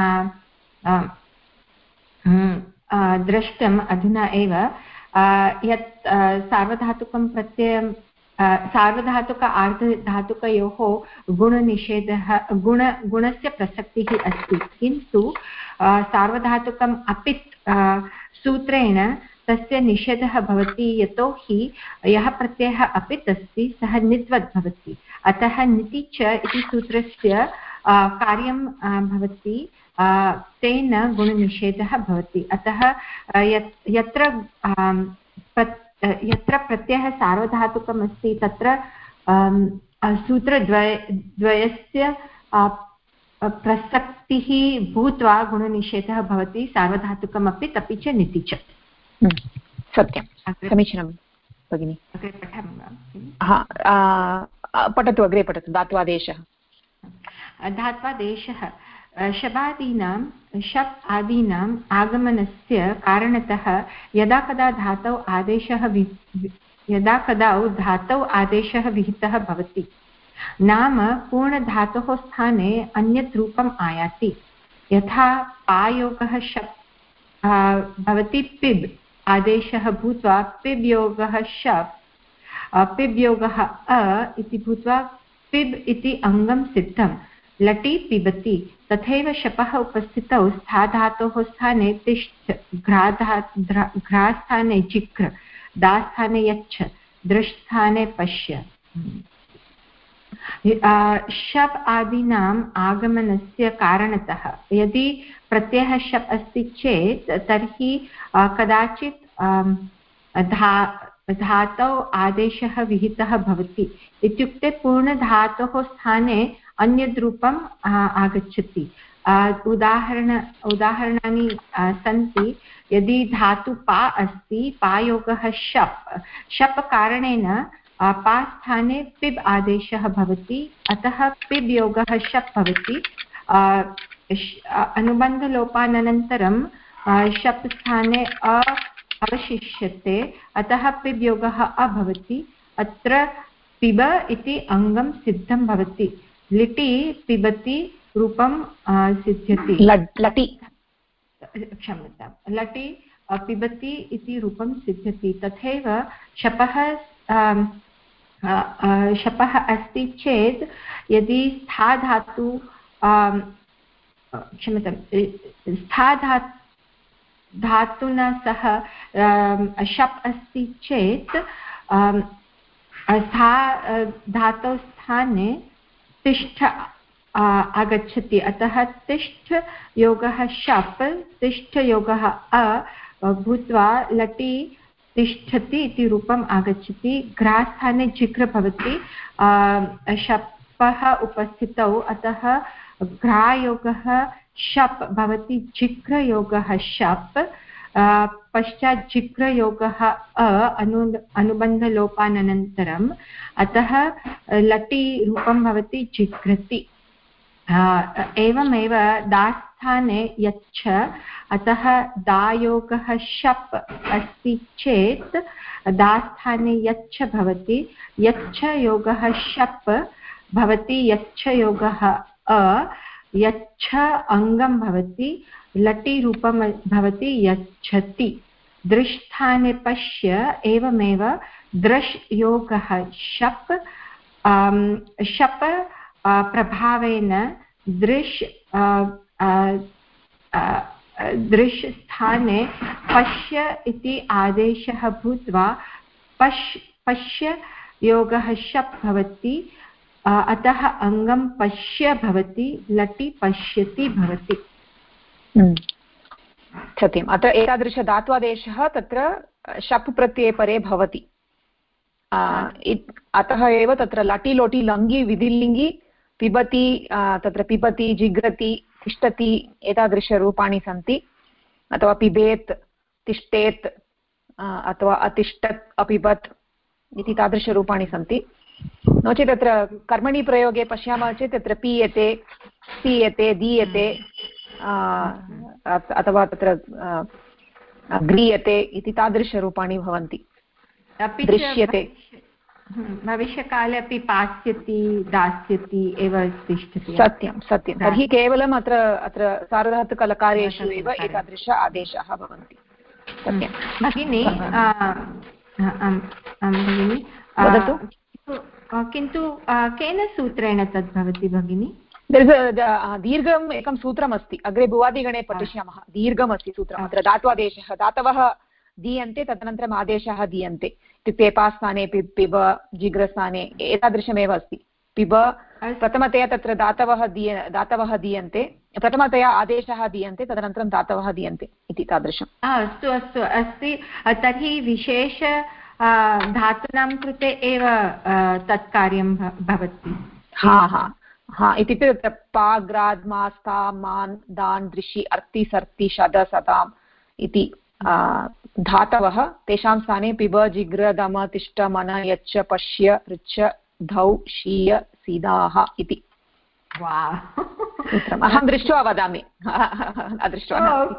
दृष्टम् अधुना एव यत् सार्वधातुकं प्रत्ययं सार्वधातुक आर्धधातुकयोः गुणनिषेधः गुणस्य प्रसक्तिः अस्ति किन्तु सार्वधातुकम् अपित् सूत्रेण तस्य निषेधः भवति यतोहि यः प्रत्ययः अपित् अस्ति सः नित्वत् भवति अतः निति च इति सूत्रस्य कार्यं भवति तेन गुणनिषेधः भवति अतः यत्र प्रत्ययः सार्वधातुकम् अस्ति तत्र सूत्रद्वयस्य प्रसक्तिः भूत्वा गुणनिषेधः भवति सार्वधातुकमपि अपि च निति च सत्यं समीचीनं भगिनि अग्रे पठामः पठतु अग्रे पठतु धात्वादेशः धात्वादेशः शबादीनां शप् आदीनाम् आगमनस्य कारणतः यदा कदा धातौ आदेशः विहितः भवति नाम पूर्णधातोः स्थाने अन्यत् रूपम् आयाति यथा पायोगः शप् भवति पिब् आदेशः भूत्वा पिब् योगः शप् पिब् योगः इति भूत्वा पिब् इति अङ्गं सिद्धं लटि पिबति तथैव शपः उपस्थितौ स्थाधातोः स्थाने तिष्ठ घ्रास्थाने जिघ्र दास्थाने यच्छ दृष्स्थाने पश्य शप् आदीनाम् आगमनस्य कारणतः यदि प्रत्ययः शप् अस्ति चेत् तर्हि कदाचित् धातौ आदेशः विहितः भवति इत्युक्ते पूर्णधातोः स्थाने अन्यद् रूपम् आगच्छति उदाहरणानि सन्ति यदि धातु पा अस्ति पायोगः शप् कारणेन पा स्थाने पिब् आदेशः भवति अतः पिब् योगः शप् भवति अनुबन्धलोपानन्तरं शप् स्थाने अवशिष्यते अतः पिब् योगः अभवति अत्र पिब इति अङ्गं सिद्धं भवति लिटि पिबति रूपं सिद्ध्यति लटि क्षम्यतां लटि पिबति इति रूपं सिद्ध्यति तथैव शपः अस्ति चेत् यदि स्था धातु स्था धातुना सह शप् अस्ति चेत् स्था धातौ स्थाने तिष्ठ आगच्छति अतः तिष्ठ योगः शप् तिष्ठ योगः भूत्वा लटि तिष्ठति इति रूपम् आगच्छति घ्रास्थाने जिघ्र भवति शपः उपस्थितौ अतः घ्रायोगः शप् भवति जिघ्रयोगः शप् पश्चात् जिघ्रयोगः अनुबन्धलोपानन्तरम् अतः लटि रूपं भवति जिघ्रति एवमेव दास्थाने यच्छ अतः दायोगः शप् अस्ति चेत् दास्थाने यच्छ भवति यच्छ योगः शप् भवति यच्छ योगः यच्छ अङ्गं भवति लटि रूपं भवति यच्छति दृष्स्थाने पश्य एवमेव दृश् योगः शप् शप् प्रभावेन दृश् दृश् स्थाने पश्य इति आदेशः भूत्वा पश्य योगः शप् भवति अतः अङ्गं पश्य भवति लटि पश्यति भवति। सत्यम्। अत्र एतादृशधात्वादेशः तत्र शप् प्रत्यये परे भवति, अतः एव तत्र लटि लोटि लङ्गि विधिलिङ्गि पिबति, तत्र पिबति जिघ्रति तिष्ठति एतादृशरूपाणि सन्ति, अथवा पिबेत् तिष्ठेत् अथवा अतिष्ठत् अपिबत् इति तादृशरूपाणि सन्ति। नो चेत् तत्र कर्मणि प्रयोगे पश्यामः चेत् तत्र पीयते पीयते दीयते अथवा तत्र ग्रीयते इति तादृशरूपाणि भवन्ति। दृश्यते भविष्यकाले अपि पास्यति दास्यति एव तिष्ठति। सत्यं सत्यं। तर्हि केवलम् अत्र सार्वधातुकलकारेषु एव एतादृश आदेशाः भवन्ति। सत्यं भगिनी वदतु। किन्तु केन सूत्रेण तद् भवति भगिनी? दीर्घम् एकं सूत्रमस्ति, अग्रे भुवादिगणे पठिष्यामः। दीर्घमस्ति सूत्रम्। अत्र धात्वादेशः, धातवः दीयन्ते तदनन्तरम् आदेशाः दीयन्ते, इत्युक्ते पास्थाने पिब जिघ्रस्थाने एतादृशमेव अस्ति। पिब प्रथमतया तत्र धातवः दीयन्ते, प्रथमतया आदेशाः दीयन्ते तदनन्तरं धातवः दीयन्ते इति तादृशम्। अस्तु अस्तु अस्ति। तर्हि विशेष धातूनां कृते एव तत् कार्यं भवति। इत्युक्ते तत्र पा ग्राद् मास्ता मान् दान् दृशि अर्ति सर्ति शद सदाम् इति धातवः, तेषां स्थाने पिब जिघ्र दम तिष्ठ मन यच्छ पश्य ऋच्छ धौ शीय सीदाः इति। अहं दृष्ट्वा वदामि, अदृष्ट्वा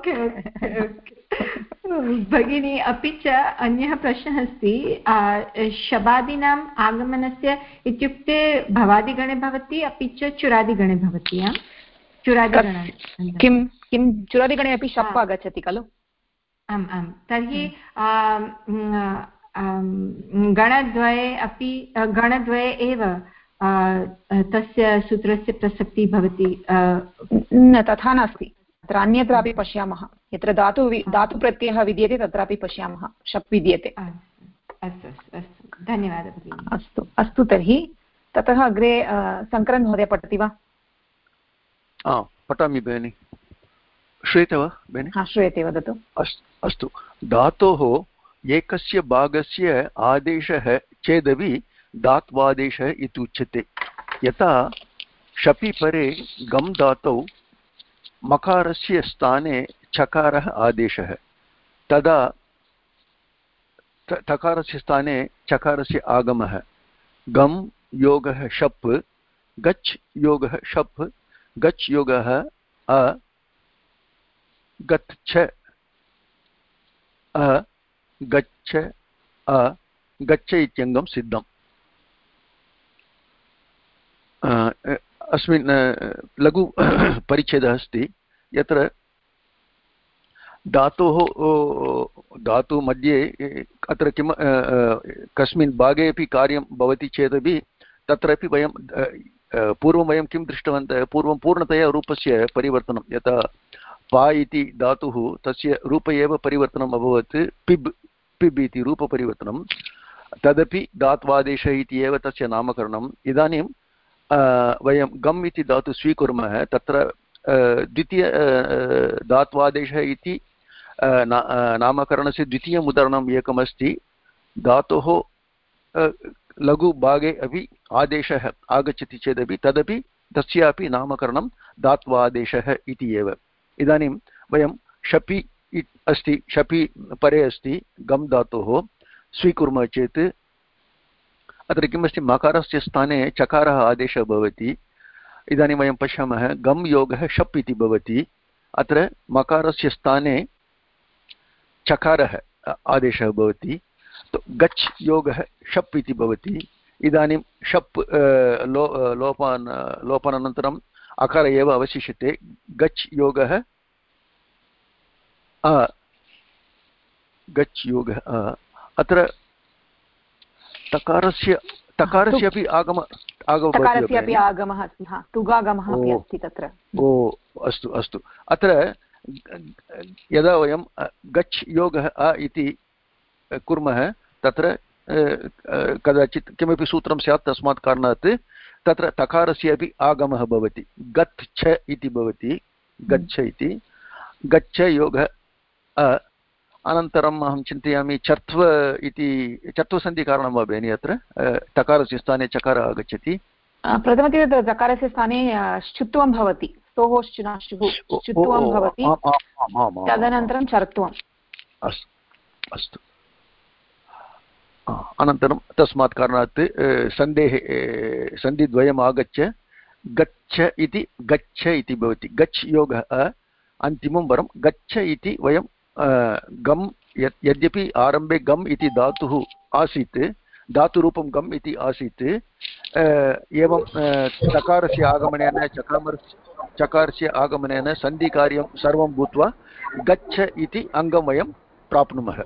भगिनी। अपि च अन्यः प्रश्नः अस्ति, शबादीनाम् आगमनस्य इत्युक्ते भवादिगणे भवति अपि च चुरादिगणे भवति। चुरादिगणे किं चुरादिगणे अपि शप् आगच्छति खलु? आम् आम्। तर्हि गणद्वये एव तस्य सूत्रस्य प्रसक्तिः भवति? न, तथा नास्ति। तत्र अन्यत्रापि पश्यामः, यत्र धातुप्रत्ययः विद्यते तत्रापि पश्यामः शप् विद्यते। अस्तु अस्तु अस्तु, धन्यवादः भगिनि। अस्तु अस्तु। तर्हि ततः अग्रे शङ्करन् महोदय पठति वा? पठामि भगिनि। श्रूयते वा भगिनि? श्रूयते, वदतु। अस्तु। धातोः एकस्य भागस्य आदेशः चेदपि धात्वादेशः इति उच्यते। यथा शपि परे गम् धातौ मकारस्य स्थाने चकारः आदेशः, तदा तकारस्य स्थाने चकारस्य आगमः। गम् योगः शप्, गच्छ योगः शप्, गच्छ योगः अ, गच्छ अ, गच्छ अ, गच्छ इत्यङ्गं सिद्धम्। अस्मिन् लघु परिच्छेदः अस्ति, यत्र धातु मध्ये अत्र किं कस्मिन् भागे अपि कार्यं भवति चेदपि तत्रापि वयं पूर्वं वयं किं दृष्टवन्तः, पूर्वं पूर्णतया रूपस्य परिवर्तनं, यथा पा इति धातुः तस्य रूप एव परिवर्तनम् अभवत्, पिब् इति रूपपरिवर्तनं, तदपि धात्वादेशः इति एव तस्य नामकरणम्। इदानीं वयं गम् इति धातु स्वीकुर्मः, तत्र द्वितीय धात्वादेशः इति नामकरणस्य द्वितीयम् उदाहरणम् एकमस्ति। धातोः लघुभागे अपि आदेशः आगच्छति चेदपि तदपि तस्यापि नामकरणं धात्वादेशः इति एव। इदानीं वयं शपि अस्ति, शपि परे अस्ति गम् धातोः स्वीकुर्मः चेत् अत्र किमस्ति, मकारस्य स्थाने चकारः आदेशः भवति। इदानीं वयं पश्यामः गम् योगः शप् इति भवति। अत्र मकारस्य स्थाने चकारः आदेशः भवति। गच् योगः शप् इति भवति। इदानीं शप् लोपनानन्तरम् अकार एव अवशिष्यते। गच् योगः गच् योगः अत्र तकारस्यापि आगमः अस्ति, तुगागमः अपि अस्ति तत्र। ओ अस्तु अस्तु। अत्र यदा वयं गच् योगः इति कुर्मः तत्र कदाचित् किमपि सूत्रं स्यात्, तस्मात् कारणात् तत्र तकारस्य अपि आगमः भवति। गत् छ इति भवति, गच्छ इति। गच्छ योगः अनन्तरम् अहं चिन्तयामि चर्त्व इति चर्त्वसन्धिकारणं वा भगिनि अत्र तकारस्य स्थाने चकार आगच्छति। प्रथमतया चकारस्य स्थाने श्चुत्वं भवति, स्तोः श्चुनाश्चुः श्चुत्वं भवति, तदनन्तरं चर्त्वम्। अस्तु। अनन्तरं तस्मात् कारणात् सन्धिद्वयम् आगच्छ गच्छ इति गच्छ इति भवति। गच्छ योगः अन्तिमं वरं गच्छ इति वयं गम् यद्यपि आरम्भे गम् इति धातुः आसीत्, धातुरूपं गम् इति आसीत्, एवं चकारस्य आगमनेन चकारस्य आगमनेन सन्धिकार्यं सर्वं भूत्वा गच्छ इति अङ्गं वयं प्राप्नुमः।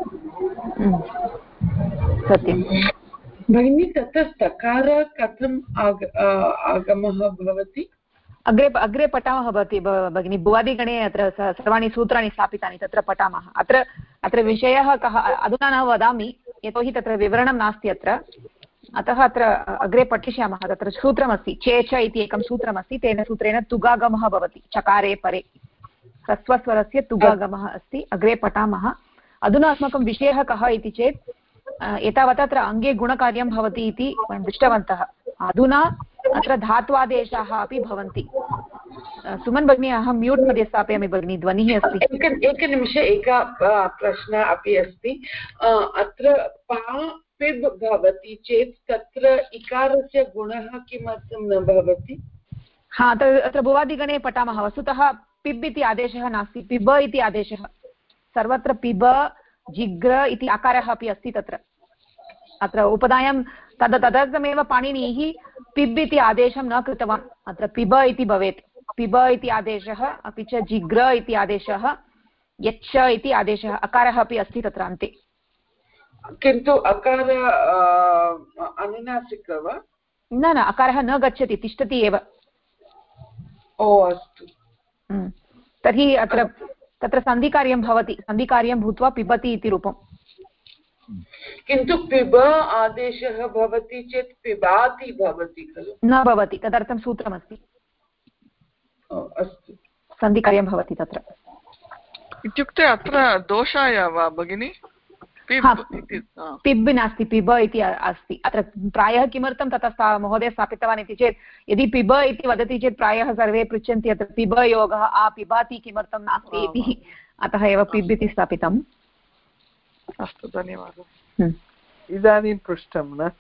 सत्यं भगिनी, तत्र तकार कथम् आगमः भवति? अग्रे पठामः भगिनि। भुवादिगणे अत्र सर्वाणि सूत्राणि स्थापितानि, तत्र पठामः। अत्र विषयः कः अधुना न वदामि, यतोहि तत्र विवरणं नास्ति अत्र, अतः अत्र अग्रे पठिष्यामः। तत्र सूत्रमस्ति, चेच इति एकं सूत्रमस्ति, तेन सूत्रेण तुगागमः भवति। चकारे परे ह्रस्वस्वरस्य तुगागमः अस्ति, अग्रे पठामः। अधुना अस्माकं विषयः कः इति चेत् एतावता अत्र अङ्गे गुणकार्यं भवति इति वयं दृष्टवन्तः। अधुना अत्र धात्वादेशाः अपि भवन्ति। सुमन् भगिनी, अहं म्यूट् मध्ये स्थापयामि भगिनी, ध्वनिः अस्ति। एकनिमिषे, एकः प्रश्नः अपि अस्ति। अत्र पा पिब् भवति चेत् तत्र इकारस्य गुणः किमर्थं न भवति? अत्र भुवादिगणे पठामः। वस्तुतः पिब् इति आदेशः नास्ति, पिब इति आदेशः। सर्वत्र पिब जिग्र इति आकारः अपि अस्ति तत्र। अत्र उपधायां तदर्थमेव पाणिनिः पिब् इति आदेशं न कृतवान्। अत्र पिब इति भवेत्, पिब इति आदेशः, अपि च जिग्र इति आदेशः, यच्छ इति आदेशः, अकारः अपि अस्ति तत्र अन्ते। किन्तु अकार अनुनासिक वा? न, अकारः न गच्छति, तिष्ठति एव। ओ अस्तु। तर्हि अत्र तत्र सन्धिकार्यं भवति, सन्धिकार्यं भूत्वा पिबति इति रूपम्। किन्तु पिब आदेशः भवति चेत् पिबाति भवति खलु? न भवति, तदर्थं सूत्रमस्ति। अस्तु, सन्धिकार्यं भवति तत्र। इत्युक्ते अत्र दोषाय वा भगिनि? पिब् नास्ति, पिब इति अस्ति अत्र। प्रायः किमर्थं तथा महोदय स्थापितवान् इति चेत्, यदि पिब इति वदति चेत् प्रायः सर्वे पृच्छन्ति अत्र पिब योगः पिबाति किमर्थं नास्ति इति, अतः एव पिब् इति स्थापितम्। अस्तु, धन्यवादः। इदानीं पृष्टं न?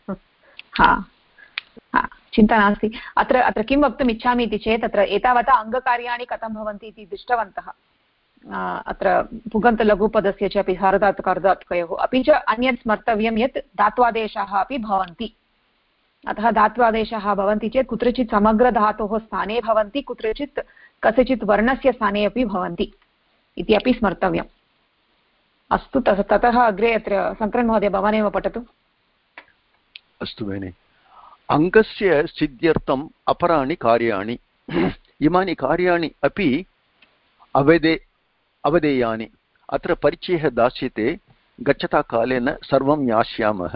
चिन्ता नास्ति। अत्र किं वक्तुम् इच्छामि इति चेत्, अत्र एतावता अङ्गकार्याणि कथं भवन्ति इति दृष्टवन्तः। अत्र पुगन्तलघुपदस्य च अपि सार्वधातुक-अर्धधातुकयोः, अपि च अन्यत् स्मर्तव्यं यत् धात्वादेशाः अपि भवन्ति। अतः धात्वादेशाः भवन्ति चेत् कुत्रचित् समग्रधातोः स्थाने भवन्ति, कुत्रचित् कस्यचित् वर्णस्य स्थाने अपि भवन्ति इति अपि स्मर्तव्यम्। अस्तु, ततः अग्रे अत्र शङ्करन् महोदय भवानेव पठतु। अस्तु भगिनि। अङ्गस्य सिद्ध्यर्थम् अपराणि कार्याणि, इमानि कार्याणि अपि अवधेयानि। अत्र परिचयः दास्यते, गच्छता कालेन सर्वं ज्ञास्यामः।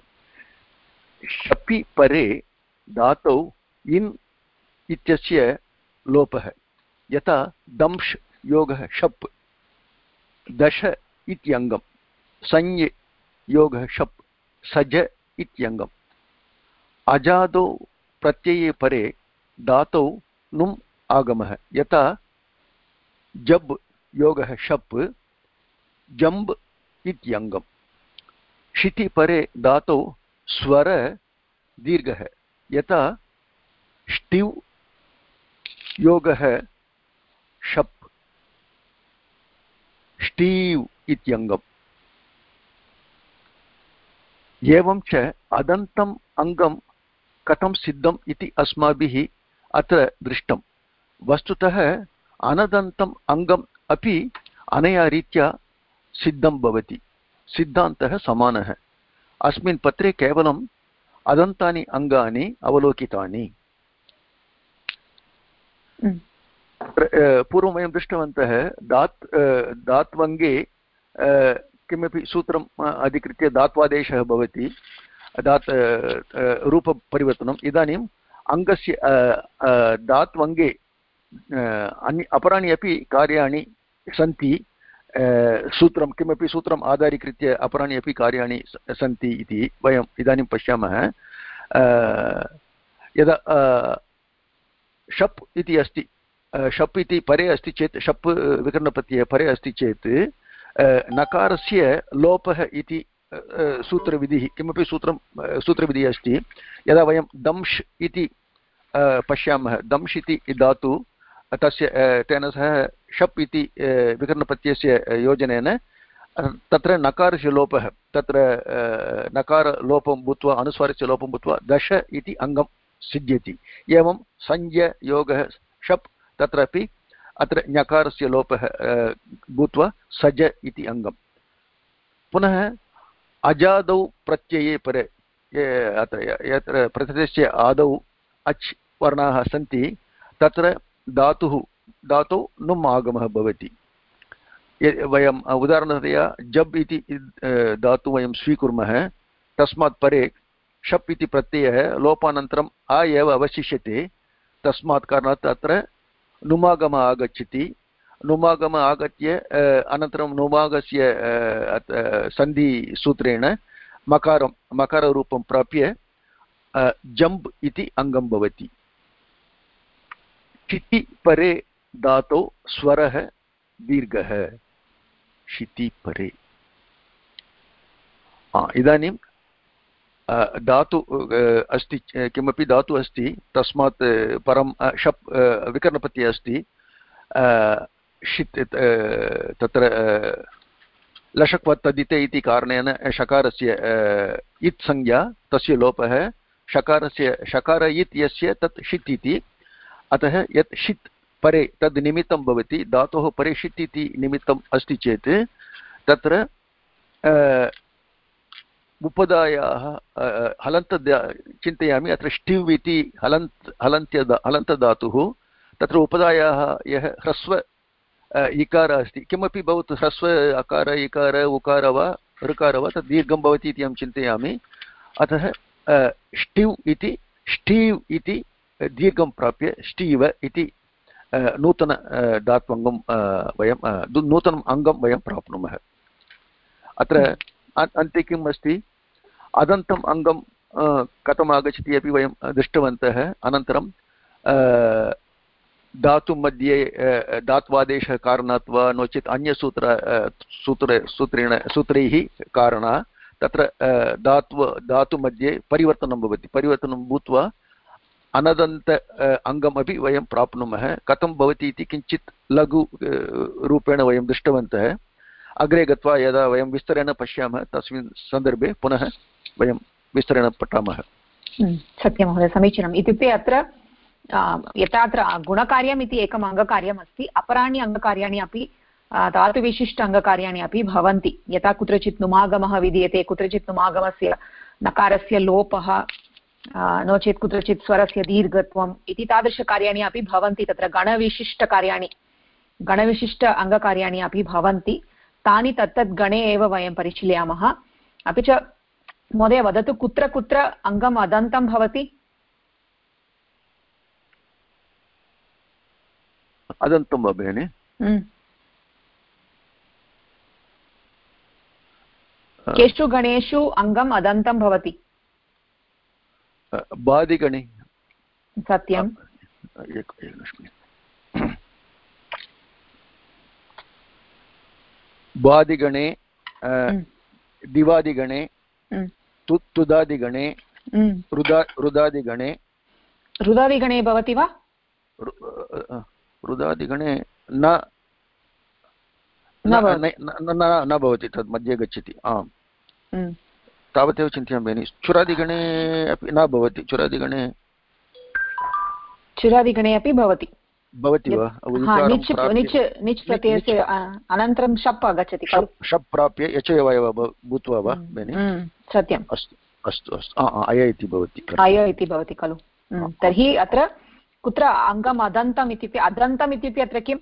शपि परे धातौ इन् इत्यस्य लोपः, यथा दंश् योगः शप्, दश इत्यङ्गं, संज्ञ योगः शप्, सज इत्यङ्गम्। अजादौ प्रत्यये परे धातौ नुम् आगमः, यथा जब् योगः शप्, जम्ब् इत्यङ्गम्। शिति परे धातौ स्वर दीर्घः, यथा ष्टिव् योगः शप् ष्टीव् इत्यङ्गम्। एवं च अदन्तम् अङ्गं कथं सिद्धम् इति अस्माभिः अत्र दृष्टं। वस्तुतः अनदन्तम् अङ्गम् अपि अनया रीत्या सिद्धं भवति। सिद्धान्तः समानः। अस्मिन् पत्रे केवलम् अदन्तानि अङ्गानि अवलोकितानि। पूर्वं वयं दृष्टवन्तः धात्वङ्गे किमपि सूत्रम् अधिकृत्य धात्वादेशः भवति, रूपपरिवर्तनम्। इदानीम् अङ्गस्य धात्वङ्गे अपराणि अपि कार्याणि सन्ति। सूत्रं किमपि सूत्रम् आधारीकृत्य अपराणि अपि कार्याणि सन्ति इति वयम् इदानीं पश्यामः। यदा शप् इति अस्ति, शप् इति परे अस्ति चेत्, शप् विकरणप्रत्ययः परे अस्ति चेत् नकारस्य लोपः इति सूत्रविधिः, किमपि सूत्रविधिः अस्ति। यदा वयं दंश् इति पश्यामः, दंश् इति धातु, तस्य तेन सह शप् इति विकरणप्रत्ययस्य योजनेन तत्र नकारस्य लोपः, तत्र नकारलोपं भूत्वा अनुस्वारस्य लोपं भूत्वा दश इति अङ्गं सिद्ध्यति। एवं संज्ञ योगः शप्, तत्रापि अत्र ञकारस्य लोपः भूत्वा सज इति अङ्गम्। पुनः अजादौ प्रत्यये परे, यत्र प्रत्ययस्य आदौ अच् वर्णाः सन्ति तत्र धातौ नुम् आगमः भवति। वयम् उदाहरणतया जब् इति धातु वयं स्वीकुर्मः, तस्मात् परे शप् इति प्रत्ययः लोपानन्तरम् आ एव अवशिष्यते। तस्मात् कारणात् अत्र नुमागमः आगच्छति। नुमागमः आगत्य अनन्तरं नुमागस्य सन्धिसूत्रेण मकाररूपं प्राप्य जम्ब् इति अङ्गं भवति। शिति परे धातौ स्वरः दीर्घः। शिति परे। इदानीं धातु अस्ति, किमपि धातु अस्ति, तस्मात् परं शप् विकरणप्रत्ययः अस्ति। शित् तत्र लषक्वत् तदिते इति कारणेन शकारस्य इत् संज्ञा, तस्य लोपः। शकार इत् यस्य तत् शित् इति। अतः यत् शित् परे तद् निमित्तं भवति, धातोः परे शित् इति निमित्तम् अस्ति चेत् तत्र उपधायाः हलन्त चिन्तयामि। अत्र ष्टिव् इति हलन्तधातुः, तत्र उपधायाः यः ह्रस्व इकारः अस्ति, किमपि भवतु, ह्रस्व अकार इकार उकार वा ऋकार वा, तद् दीर्घं भवति इति अहं चिन्तयामि। अतः ष्टिव् इति ष्टीव् इति दीर्घं प्राप्य ष्टीव इति नूतन धात्वङ्गं वयं नूतनम् अङ्गं वयं प्राप्नुमः। अत्र अन्ते किम् अस्ति, अदन्तम् अङ्गं कथम् आगच्छति अपि वयं दृष्टवन्तः। अनन्तरं धातुमध्ये धात्वादेशः कारणात् वा नो चेत् सूत्रैः कारणात् तत्र धातुमध्ये परिवर्तनं भवति। परिवर्तनं भूत्वा अनदन्त अङ्गमपि वयं प्राप्नुमः। कथं भवति इति किञ्चित् लघु रूपेण वयं दृष्टवन्तः। अग्रे गत्वा यदा वयं विस्तरेण पश्यामः तस्मिन् सन्दर्भे पुनः वयं विस्तरेण पठामः। सत्यं महोदय, समीचीनम्। इत्युक्ते अत्र यथा अत्र गुणकार्यम् इति एकम् अङ्गकार्यम् अस्ति, अपराणि अङ्गकार्याणि अपि धातुविशिष्ट अङ्गकार्याणि अपि भवन्ति। यथा कुत्रचित् नुमागमः विधीयते, कुत्रचित् नुमागमस्य नकारस्य लोपः, नो चेत् कुत्रचित् स्वरस्य दीर्घत्वम् इति तादृशकार्याणि अपि भवन्ति। तत्र गणविशिष्टकार्याणि, गणविशिष्ट अङ्गकार्याणि अपि भवन्ति। तानि तत्तद् गणे एव वयं परिशीलयामः। अपि च महोदय वदतु, कुत्र कुत्र अङ्गम् अदन्तं भवति? अदन्तं वा भगिनि? केषु गणेषु अङ्गम् अदन्तं भवति? बादिगणे। सत्यं। बादिगणे, दिवादिगणे, तुदादिगणे, रुदादिगणे। रुदादिगणे भवति वा? रुदादिगणे न भवति, तद् मध्ये गच्छति। आम्, तावदेव चिन्तयामि भगिनि। चुरादिगणे अपि न भवति, चुरादिगणे अपि भवति वा? निच् प्रत्ययस्य अनन्तरं शप् आगच्छति खलु, शप् प्राप्य यचयव एव भूत्वा वा भगिनि? सत्यम्। अस्तु अय इति भवति, अय इति भवति खलु। तर्हि अत्र कुत्र अङ्गम् अदन्तम् इत्युक्ते, अदन्तम् इत्युक्ते अत्र किम्?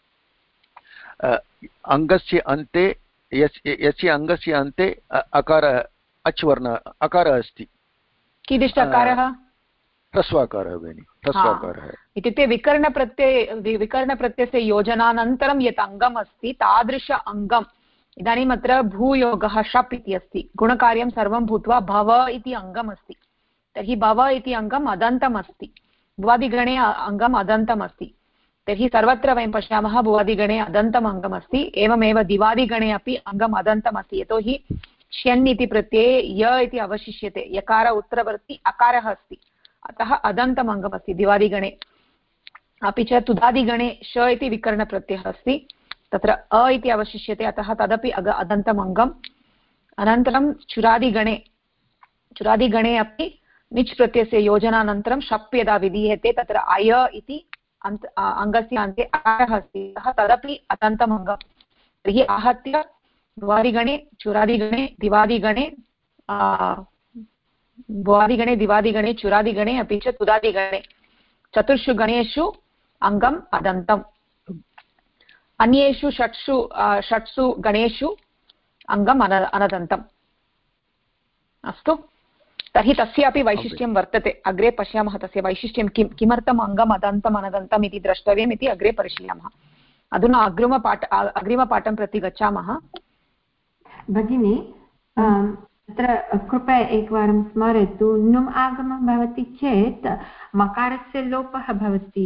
अङ्गस्य अन्ते, यस्य अङ्गस्य अन्ते अकारः, अच् वर्ण अकारः अस्ति। कीदृश अकारः? ह्रस्वाकारः भगिनि, ह्रस्वाकारः इत्युक्ते विकरणप्रत्ययस्य योजनानन्तरं यत् अङ्गम् अस्ति तादृश अङ्गम्। इदानीम् अत्र भूयोगः शप् इति अस्ति, गुणकार्यं सर्वं भूत्वा भव इति अङ्गम् अस्ति। तर्हि भव इति अङ्गम् अदन्तम् अस्ति, भुवादिगणे अङ्गम् अदन्तम् अस्ति। तर्हि सर्वत्र वयं पश्यामः भुवादिगणे अदन्तम् अङ्गम् अस्ति, एवमेव दिवादिगणे अपि अङ्गम् अदन्तम् अस्ति। यतोहि श्यन् इति प्रत्यये य इति अवशिष्यते, यकार उत्तरवर्ति अकारः अस्ति, अतः अदन्तम् अङ्गम् अस्ति दिवादिगणे। अपि च तुदादिगणे श इति विकरणप्रत्ययः अस्ति, तत्र अ इति अवशिष्यते, अतः तदपि अदन्तम् अङ्गम्। अनन्तरं चुरादिगणे अपि निच् प्रत्ययस्य योजनानन्तरं शप् यदा विधीयते तत्र अय इति अङ्गस्य अन्ते अकारः अस्ति, अतः तदपि अदन्तम् अङ्गम्। तर्हि आहत्य भुवादिगणे, चुरादिगणे, दिवादिगणे, चुरादिगणे अपि च तुदादिगणे, चतुर्षु गणेषु अङ्गम् अदन्तम्। अन्येषु षट्सु गणेषु अङ्गम् अनदन्तम्। अस्तु, तर्हि तस्यापि वैशिष्ट्यं वर्तते, अग्रे पश्यामः तस्य वैशिष्ट्यं किमर्थम् अङ्गम् अदन्तम् अनदन्तम् इति द्रष्टव्यम् इति अग्रे परिशीलामः। अधुना अग्रिमपाठं प्रति गच्छामः। भगिनी, तत्र कृपया एकवारं स्मरतु, नुम् आगमः भवति चेत् मकारस्य लोपः भवति,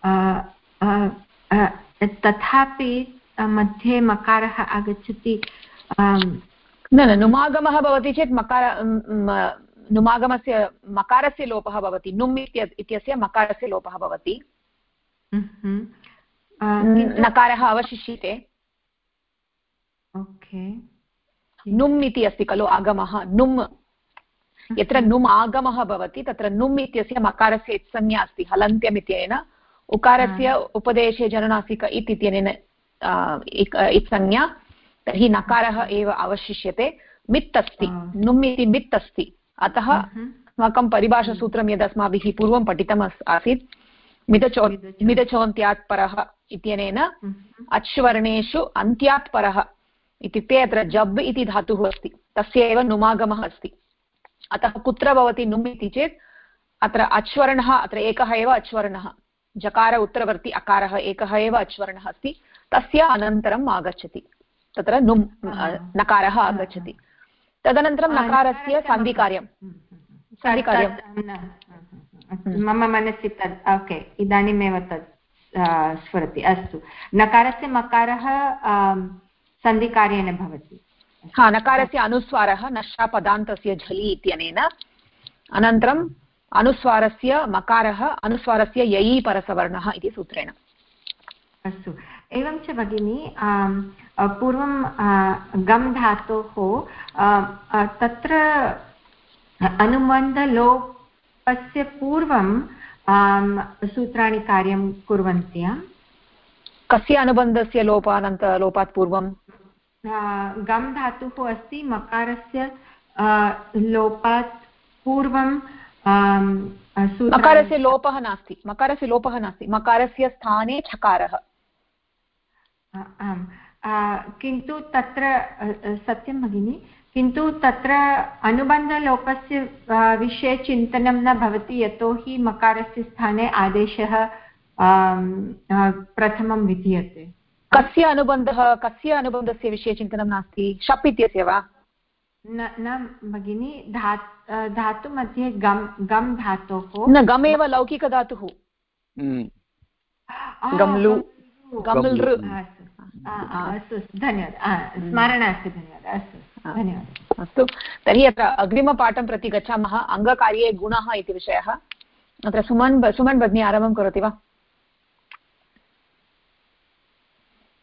तथापि मध्ये मकारः आगच्छति। न, नुमागमः भवति चेत् नुमागमस्य मकारस्य लोपः भवति, नुम् इत्यस्य मकारस्य लोपः भवति, नकारः अवशिष्यते। नुम् इति अस्ति खलु आगमः, नुम्, यत्र नुम् आगमः भवति तत्र नुम् इत्यस्य मकारस्य इत्संज्ञा अस्ति, हलन्त्यम् इत्यनेन, उकारस्य उपदेशे जननासिक इत्यनेन इत्संज्ञा, तर्हि नकारः एव अवशिष्यते। मित् अस्ति, नुम् इति मित् अस्ति, अतः अस्माकं परिभाषासूत्रं यद् अस्माभिः पूर्वं पठितम् आसीत्, मिदचोन्त्यात् परः इत्यनेन अच्वर्णेषु अन्त्यात् परः, इत्युक्ते अत्र जब् इति धातुः अस्ति, तस्य एव नुमागमः अस्ति। अतः कुत्र भवति नुम् इति चेत् अत्र अच्वर्णः, अत्र एकः एव अच्वर्णः, जकार उत्तरवर्ति अकारः एकः एव अच्वर्णः अस्ति, तस्य अनन्तरम् आगच्छति, तत्र नुम् नकारः आगच्छति। तदनन्तरं नकारस्य सन्धिकार्यं मम मनसि तद् ओके, इदानीमेव तत् स्फुरति। अस्तु, नकारस्य मकारः सन्धिकार्येण भवति। नकारस्य अनुस्वारः नष्टापदान्तस्य झलि इत्यनेन, अनन्तरम् अनुस्वारस्य मकारः अनुस्वारस्य ययि परसवर्णः इति सूत्रेण। अस्तु, एवं च भगिनी, पूर्वं गम् धातोः तत्र अनुबन्धलोपस्य पूर्वं सूत्राणि कार्यं कुर्वन्ति। कस्य अनुबन्धस्य लोपात् पूर्वं? गम् धातुः अस्ति, मकारस्य लोपात् पूर्वं मकारस्य लोपः नास्ति, मकारस्य स्थाने छकारः। आम्, किन्तु तत्र सत्यं भगिनि, किन्तु तत्र अनुबन्धलोपस्य विषये चिन्तनं न भवति, यतोहि मकारस्य स्थाने आदेशः प्रथमं विधीयते। कस्य अनुबन्धस्य विषये चिन्तनं नास्ति? शप् इत्यस्य वा? न भगिनि, धातु मध्ये गम् धातोः न, गमेव लौकिकधातुः, गम्लु गमलृ। अस्तु, धन्यवादः, स्मरण अस्ति, धन्यवादः। अस्तु, धन्यवादः। अस्तु, तर्हि अत्र अग्रिमपाठं प्रति गच्छामः, अङ्गकार्ये गुणः इति विषयः। अत्र सुमन् भगिनी आरम्भं करोति वा?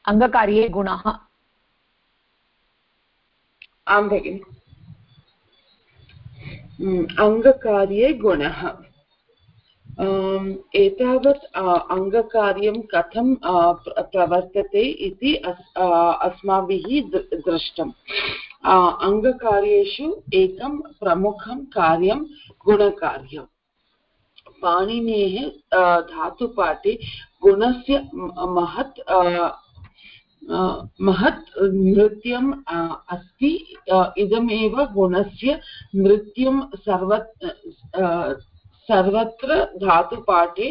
अङ्गकार्ये गुणः। आं भगिनि, अङ्गकार्ये गुणः। एतावत् अङ्गकार्यं कथं प्रवर्तते इति अस्माभिः दृष्टम्। अङ्गकार्येषु एकं प्रमुखं कार्यं गुणकार्यं। पाणिनेः धातुपाठे गुणस्य महत् नृत्यम् अस्ति। इदमेव गुणस्य नृत्यं सर्वत्र धातुपाठे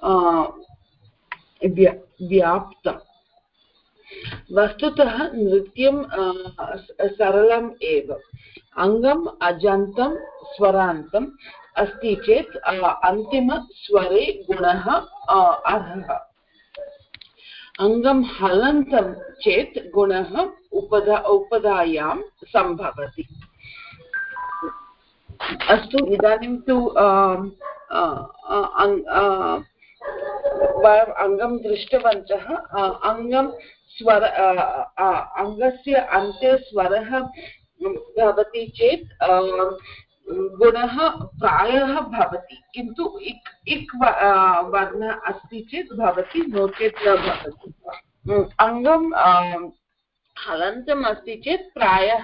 व्याप्तम्। वस्तुतः नृत्यं सरलम् एव। अङ्गम् अजन्तं स्वरान्तम् अस्ति चेत् अन्तिमस्वरे गुणः अर्हः। अङ्गं हलन्तं चेत् गुणः उपधायां सम्भवति। अस्तु, इदानीं तु वयम् अङ्गं दृष्टवन्तः। अङ्गस्य अन्ते स्वरः भवति चेत् गुणः प्रायः भवति, किन्तु इक् वर्णः अस्ति चेत् भवति, नो चेत् न भवति। अङ्गं हलन्तम् अस्ति चेत् प्रायः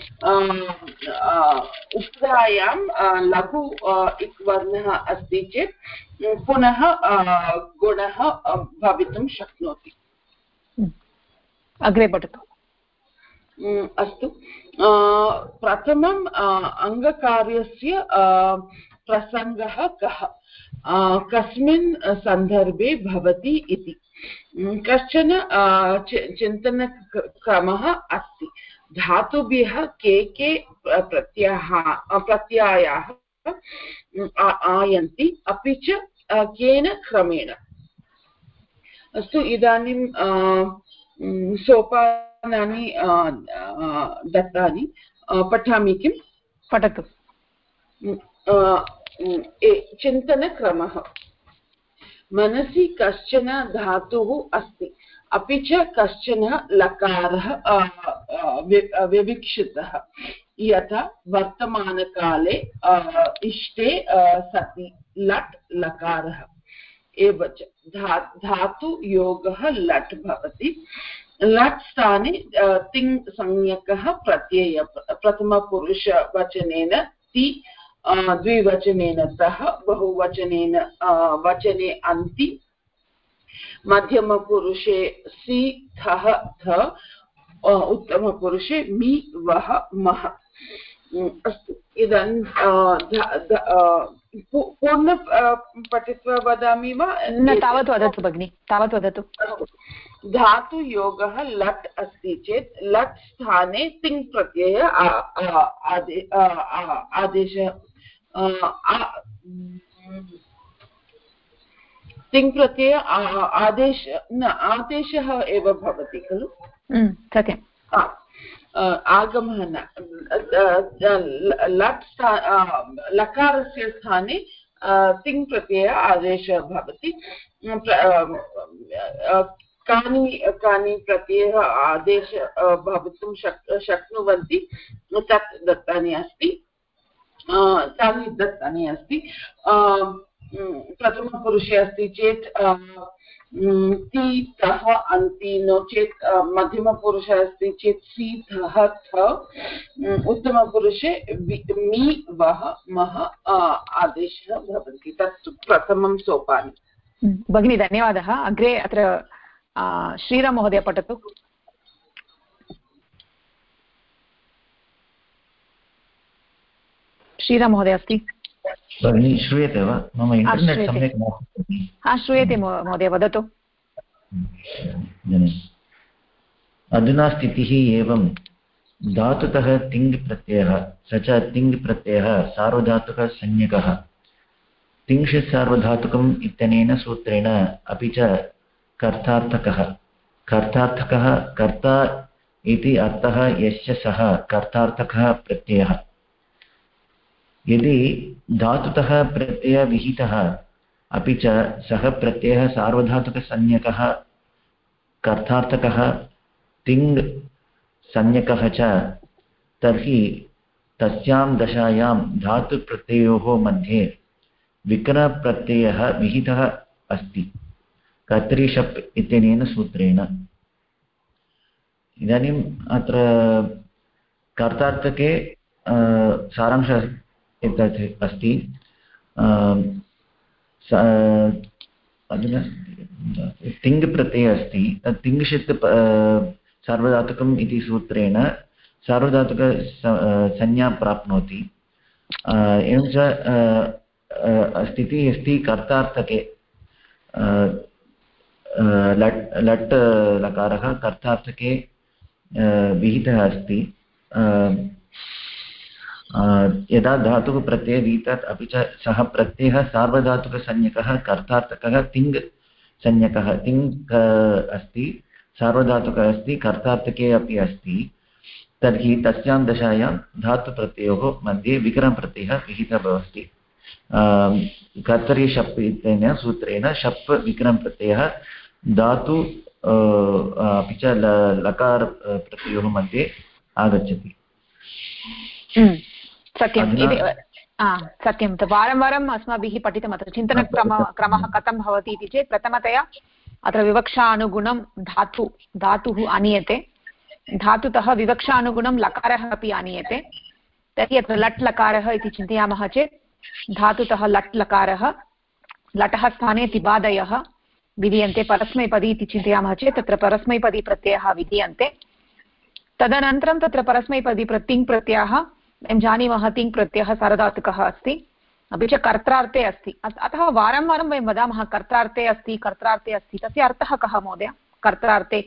उपधायां लघु इक् वर्णः अस्ति चेत् पुनः गुणः भवितुं शक्नोति। अग्रे पठतु। अस्तु, प्रथमम् अङ्गकार्यस्य प्रसङ्गः कः, कस्मिन् सन्दर्भे भवति इति कश्चन चिन्तनक्रमः अस्ति। धातुभ्यः के प्रत्ययाः आयन्ति, अपि च केन क्रमेण। अस्तु, इदानीं सोपानानि दत्तानि, पठामि किं? पठतु। चिन्तनक्रमः। मनसि कश्चन धातुः अस्ति, अपि च कश्चन लकारः विवक्षितः, यथा वर्तमानकाले इष्टे सति लट् लकारः। एव च धातुयोगः लट् भवति। लट् स्थाने तिङ् संज्ञकः प्रत्ययः प्रथमपुरुषवचनेन ति, द्विवचनेन तः, बहुवचनेन वचने अन्ति, मध्यमपुरुषे सि थः थ, उत्तमपुरुषे मि वः मः। अस्तु, इदानीं पूर्ण पठित्वा वदामि वा? न, तावत् वदतु भगिनि, तावत् वदतु। धातुयोगः लट् अस्ति चेत् लट् स्थाने तिङ् प्रत्यय आदेशः तिङ् प्रत्यय आदेशः एव भवति खलु? सत्यम्। आगमः न, लट् लकारस्य स्थाने तिङ् प्रत्यय आदेशः भवति। कानि प्रत्ययः आदेश भवितुं शक्नुवन्ति, तत् दत्तानि अस्ति। तानि दत्तानि अस्ति। प्रथमपुरुषे अस्ति चेत् ति तः अन्ति, नो चेत् मध्यमपुरुषः अस्ति चेत् सि थः थ, उत्तमपुरुषे मि वः मः आदेशः भवति। तत् प्रथमं सोपानि। भगिनी, धन्यवादः। अग्रे अत्र श्रीराम महोदय पठतु। श्रीराम महोदय अस्ति? भगिनी, श्रूयते वा? मम इण्टर्नेट् सम्यक् नास्ति। श्रूयते महोदय, वदतु। अधुना स्थितिः एवं, धातुतः तिङ् प्रत्ययः, स च तिङ् प्रत्ययः सार्वधातुकसंज्ञकः, तिङ्क्षित् सार्वधातुकम् इत्यनेन सूत्रेण, अपि च कर्तार्थकः। कर्तार्थकः कर्ता इति अर्थः यश्च सः कर्तार्थकः प्रत्ययः। यदि धातुतः प्रत्ययः विहितः, अपि च सः प्रत्ययः सार्वधातुकसंज्ञकः कर्तार्थकः तिङ् संज्ञकः च तर्हि तस्यां दशायां धातुप्रत्ययोः मध्ये विकरणप्रत्ययः विहितः अस्ति कर्तरिशप् इत्यनेन सूत्रेण। इदानीम् अत्र कर्तार्थके सारांशः एतत् अस्ति। अधुना तिङ् प्रत्ययः अस्ति, तत् तिङ्षित् सार्वधातुकम् इति सूत्रेण सार्वधातुक संज्ञा प्राप्नोति। एवं च स्थितिः अस्ति कर्तार्थके लट् लकारः कर्तार्थके विहितः अस्ति। यदा धातुः प्रत्ययः विहितः अपि च सः प्रत्ययः सार्वधातुकसंज्ञकः कर्तार्थकः तिङ् संज्ञकः तिङ् अस्ति, सार्वधातुकः अस्ति, कर्तार्थके अपि अस्ति, तर्हि तस्यां दशायां धातुप्रत्ययोः मध्ये विकरणप्रत्ययः विहितः भवति। कर्तरि शप् इत्यनेन सूत्रेण शप् विकरणप्रत्ययः धातु अपि च लकार प्रत्ययोः मध्ये आगच्छति। सत्यं सत्यं वारं वारम् अस्माभिः पठितम्। अत्र चिन्तनक्रमः कथं भवति इति चेत् प्रथमतया अत्र विवक्षानुगुणं धातुः आनीयते, धातुतः विवक्षानुगुणं लकारः अपि आनीयते। तर्हि अत्र लट् लकारः इति चिन्तयामः चेत् धातुतः लट् लकारः, लटः स्थाने तिबादयः विधीयन्ते। परस्मैपदी इति चिन्तयामः चेत् तत्र परस्मैपदी प्रत्ययः विधीयन्ते। तदनन्तरं तत्र परस्मैपदी तिङ् प्रत्ययः, वयं जानीमः तिङ् प्रत्ययः सार्वधातुकः अस्ति, अपि च कर्त्रार्थे अस्ति। अतः वारं वारं वयं वदामः कर्त्रार्थे अस्ति, कर्त्रार्थे अस्ति। तस्य अर्थः कः महोदय? कर्त्रार्थे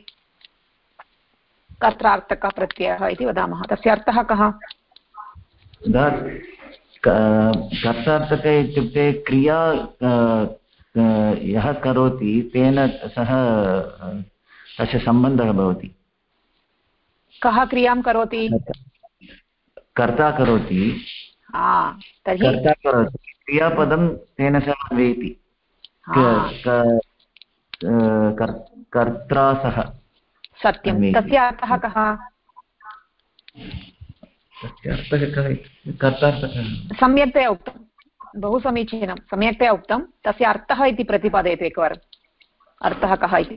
कर्त्रार्थकप्रत्ययः इति वदामः, तस्य अर्थः कः? कर्तार्थक इत्युक्ते क्रिया यः करोति तेन सह तस्य सम्बन्धः भवति। कः क्रियां करोति? कर्ता करोति, कर्ता करोति, क्रियापदं तेन सह अन्वयति, कर्त्रा सह। सत्यं, तस्य अर्थः कः? सम्यक्तया उक्तं, बहु समीचीनं, सम्यक्तया उक्तं। तस्य अर्थः इति प्रतिपादयतु एकवारम्, अर्थः कः इति।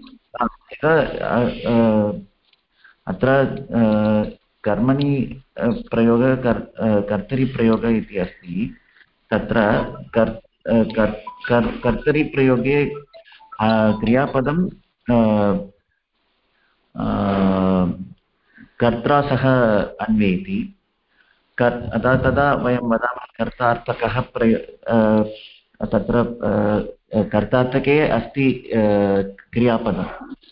अत्र कर्मणि प्रयोगः कर्तरिप्रयोगः इति अस्ति। तत्र कर्तरिप्रयोगे क्रियापदं कर्त्रा सह अन्वयति। तदा वयं वदामः कर्तार्थकः तत्र कर्तार्थके अस्ति क्रियापदं।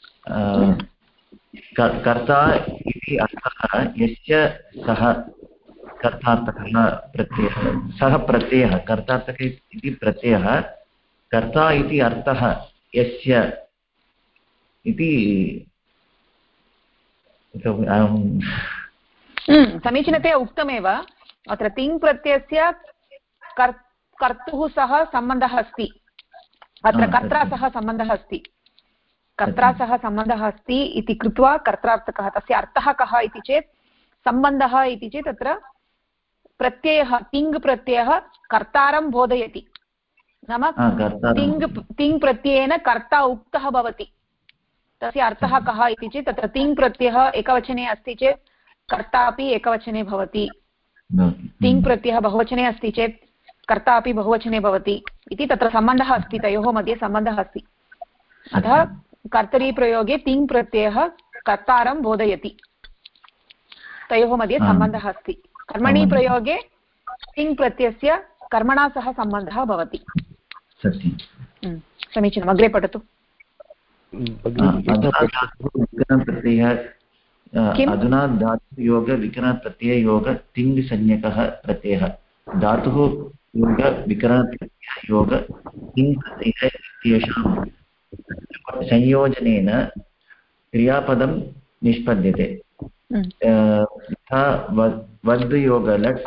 कर्ता इति अर्थः यस्य सः कर्तार्थकः प्रत्ययः, सः प्रत्ययः कर्तार्थके इति प्रत्ययः, कर्ता इति अर्थः यस्य इति। समीचीनतया उक्तमेव। अत्र तिङ् प्रत्ययस्य कर्तुः सह सम्बन्धः अस्ति, अत्र कर्त्रा सह सम्बन्धः अस्ति, कर्त्रा सह सम्बन्धः अस्ति इति कृत्वा कर्त्रार्थकः। तस्य अर्थः कः इति चेत्, सम्बन्धः इति चेत् अत्र प्रत्ययः तिङ् प्रत्ययः कर्तारं बोधयति, नाम तिङ् प्रत्ययेन कर्ता उक्तः भवति। तस्य अर्थः कः इति चेत् तत्र तिङ् प्रत्ययः एकवचने अस्ति चेत् कर्ता अपि एकवचने भवति, तिङ् प्रत्ययः बहुवचने अस्ति चेत् कर्ता अपि बहुवचने भवति इति तत्र सम्बन्धः अस्ति, तयोः मध्ये सम्बन्धः अस्ति। अतः कर्तरिप्रयोगे तिङ् प्रत्ययः कर्तारं बोधयति, तयोः मध्ये सम्बन्धः अस्ति। कर्मणि प्रयोगे तिङ् प्रत्ययस्य कर्मणा सह सम्बन्धः भवति। समीचीनम्, अग्रे पठतु। अधुना धातुयोग विकरणप्रत्यययोग तिङ् संज्ञकः प्रत्ययः। धातुः योग विकरणप्रत्यययोग तिङ् प्रत्ययः इत्येषां संयोजनेन क्रियापदं निष्पद्यते। यथा वद्योग लट्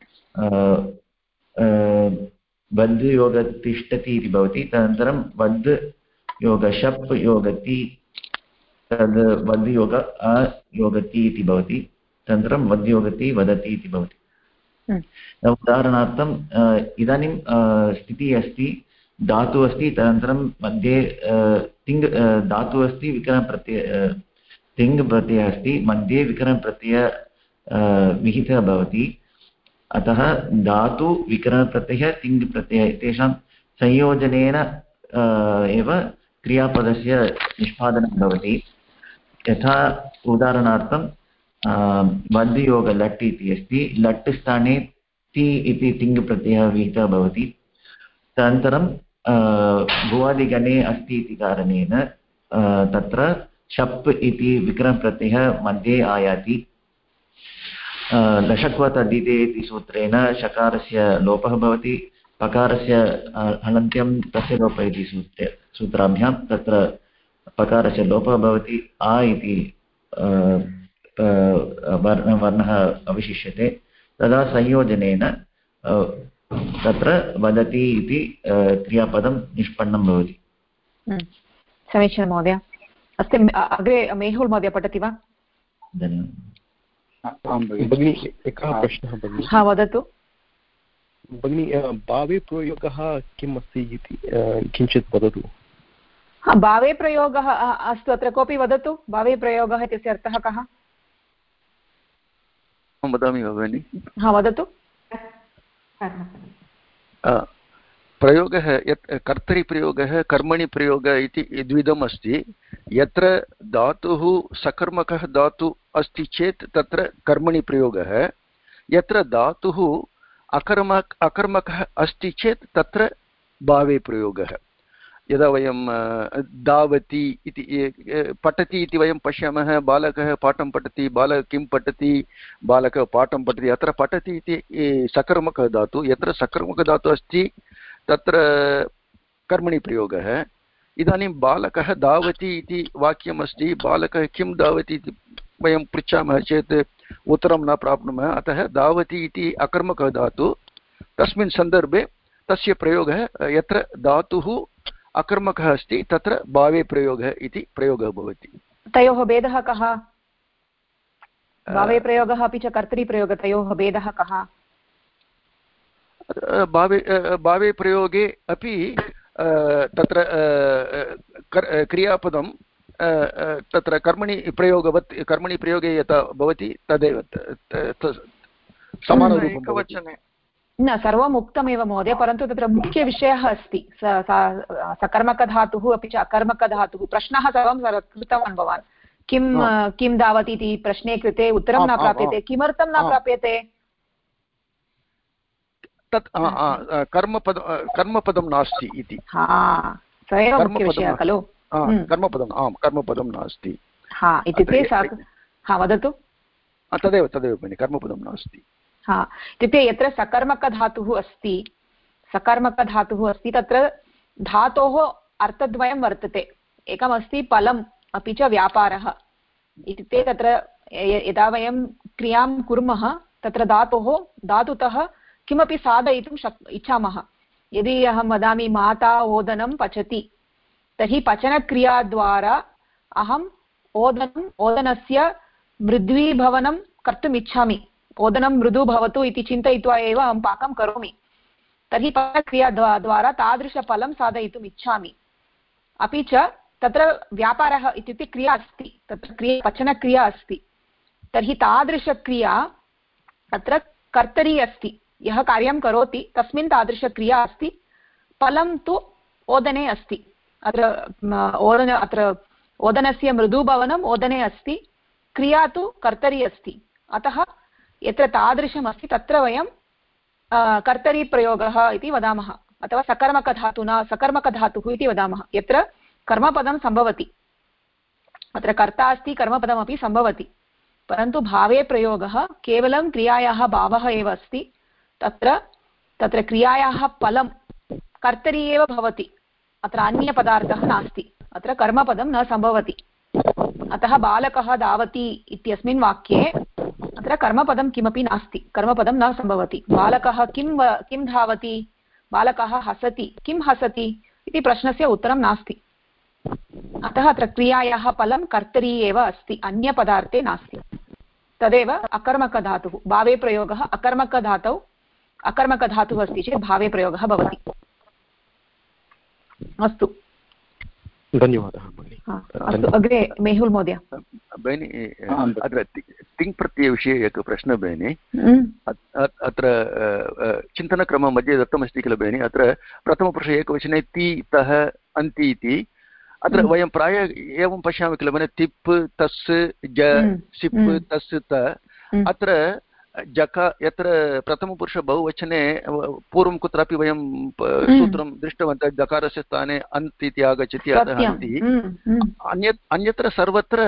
वद्योग तिष्ठति इति भवति। तदनन्तरं वद् योग शप् योग ति तद् वद्योग अयोगति इति भवति, तदनन्तरं वद्योगति वदति इति भवति। उदाहरणार्थम् इदानीं स्थितिः अस्ति, धातुः अस्ति, तदनन्तरं मध्ये तिङ् धातुः अस्ति, विकरणप्रत्यय तिङ् प्रत्ययः अस्ति, मध्ये विकरणप्रत्यय विहितः भवति। अतः धातु विकरणप्रत्ययः तिङ् प्रत्ययः तेषां संयोजनेन एव क्रियापदस्य निष्पादनं भवति। यथा उदाहरणार्थं वद्योग लट् इति अस्ति, लट् स्थाने ति इति तिङ् प्रत्ययः विहितः भवति। तदनन्तरं भुवादिगणे अस्ति इति कारणेन तत्र शप् इति विकरणप्रत्ययः मध्ये आयाति। लषक्वत् अधीते इति सूत्रेण शकारस्य लोपः भवति, पकारस्य हलन्त्यं तस्य लोपः इति सूत्राभ्यां तत्र पकारस्य लोपः भवति, आ इति वर्णः अवशिष्यते। तदा संयोजनेन तत्र वदति इति क्रियापदं निष्पन्नं भवति। समीचीनं महोदय। अस्ति, अग्रे मेहुल् महोदय पठति वा? धन्यवादः। भगिनी, एकः प्रश्नः भगिनी। हा, वदतु भगिनी। भावे प्रयोगः किम् अस्ति इति किञ्चित् वदतु। भावे प्रयोगः अस्तु, अत्र कोऽपि वदतु। भावे प्रयोगः इत्यस्य अर्थः कः? वदामि वा भगिनि? हा, वदतु। प्रयोगः यत् कर्तरिप्रयोगः कर्मणि प्रयोगः इति द्विधम् अस्ति। यत्र धातुः सकर्मकः धातु अस्ति चेत् तत्र कर्मणि प्रयोगः, यत्र धातुः अकर्मकः अस्ति चेत् तत्र भावे प्रयोगः। यदा वयं धावति इति पठति इति वयं पश्यामः, बालकः पाठं पठति, बालकः किं पठति, बालकः पाठं पठति। अत्र पठति इति सकर्मकः धातु, यत्र सकर्मकः धातु अस्ति तत्र कर्मणि प्रयोगः। इदानीं बालकः धावति इति वाक्यमस्ति, बालकः किं धावति इति वयं पृच्छामः चेत् उत्तरं न प्राप्नुमः। अतः धावति इति अकर्मकः धातु, तस्मिन् सन्दर्भे तस्य प्रयोगः यत्र धातुः अकर्मकः अस्ति तत्र भावे प्रयोगः इति प्रयोगः भवति। तयोः भेदः कः? भावे प्रयोगः अपि च कर्तरिप्रयोगः, तयोः भेदः कः? भावे प्रयोगे अपि तत्र क्रियापदं तत्र कर्मणि प्रयोगे यथा भवति तदेव समानरूपं भवति। न, सर्वम् उक्तमेव महोदय, परन्तु तत्र मुख्यविषयः अस्ति सकर्मकधातुः अपि च अकर्मकधातुः। प्रश्नः सर्वं कृतवान् भवान्, किं धावति इति प्रश्ने कृते उत्तरं न प्राप्यते। किमर्थं न प्राप्यते? तत् कर्मपदं नास्ति इति। स एव मुख्यविषयः खलु। कर्मपदं नास्ति इत्युक्ते वदतु। तदेव भगिनि, कर्मपदं नास्ति। इत्युक्ते यत्र सकर्मकधातुः अस्ति तत्र धातोः अर्थद्वयं वर्तते। एकमस्ति फलम् अपि च व्यापारः। इत्युक्ते तत्र यदा वयं क्रियां कुर्मः तत्र धातुतः किमपि साधयितुं इच्छामः। यदि अहं वदामि माता ओदनं पचति, तर्हि पचनक्रियाद्वारा अहम् ओदनस्य मृद्वीभवनं कर्तुम् इच्छामि। ओदनं मृदु भवतु इति चिन्तयित्वा एव अहं पाकं करोमि। तर्हि पचनक्रियाद्वारा तादृशफलं साधयितुम् इच्छामि। अपि च तत्र व्यापारः इत्युक्ते क्रिया अस्ति, तत्र पचनक्रिया अस्ति। तर्हि तादृशक्रिया अत्र कर्तरी अस्ति। यः कार्यं करोति तस्मिन् तादृशक्रिया अस्ति। फलं तु ओदने अस्ति। अत्र ओदनस्य मृदुभवनम् ओदने अस्ति, क्रिया तु कर्तरी अस्ति। अतः यत्र तादृशम् अस्ति तत्र वयं कर्तरीप्रयोगः इति वदामः, अथवा सकर्मकधातुः इति वदामः। यत्र कर्मपदं सम्भवति, अत्र कर्ता अस्ति, कर्मपदमपि सम्भवति, परन्तु भावे प्रयोगः केवलं क्रियायाः भावः एव अस्ति। तत्र क्रियायाः फलं कर्तरी एव भवति। अत्र अन्यपदार्थः नास्ति, अत्र कर्मपदं न सम्भवति। अतः बालकः धावति इत्यस्मिन् वाक्ये अत्र कर्मपदं किमपि नास्ति, कर्मपदं न सम्भवति। बालकः किं धावति, बालकः हसति, किं हसति इति प्रश्नस्य उत्तरं नास्ति। अतः अत्र क्रियायाः फलं कर्तरी एव अस्ति, अन्यपदार्थे नास्ति। तदेव अकर्मकधातुः। भावे प्रयोगः अकर्मकधातौ अकर्मकधातुः अस्ति चेत् भावे प्रयोगः भवति। अस्तु, धन्यवादः भगिनि। अस्तु, अग्रे मेहुल् महोदय। भगिनि, अत्र तिङ् प्रत्ययविषये एकः प्रश्नः भगिनि। अत्र चिन्तनक्रममध्ये दत्तमस्ति किल भगिनि, अत्र प्रथमपुरुषे एकवचने ति तः अन्ति इति। अत्र वयं प्रायः एवं पश्यामः किल भगिनि, तिप् तस् ज सिप् तस् त। अत्र जका यत्र प्रथमपुरुष बहुवचने पूर्वं कुत्रापि वयं सूत्रं दृष्टवन्तः, जकारस्य स्थाने अन्त् इति आगच्छति, अतः अन्ति। अन्यत्र सर्वत्र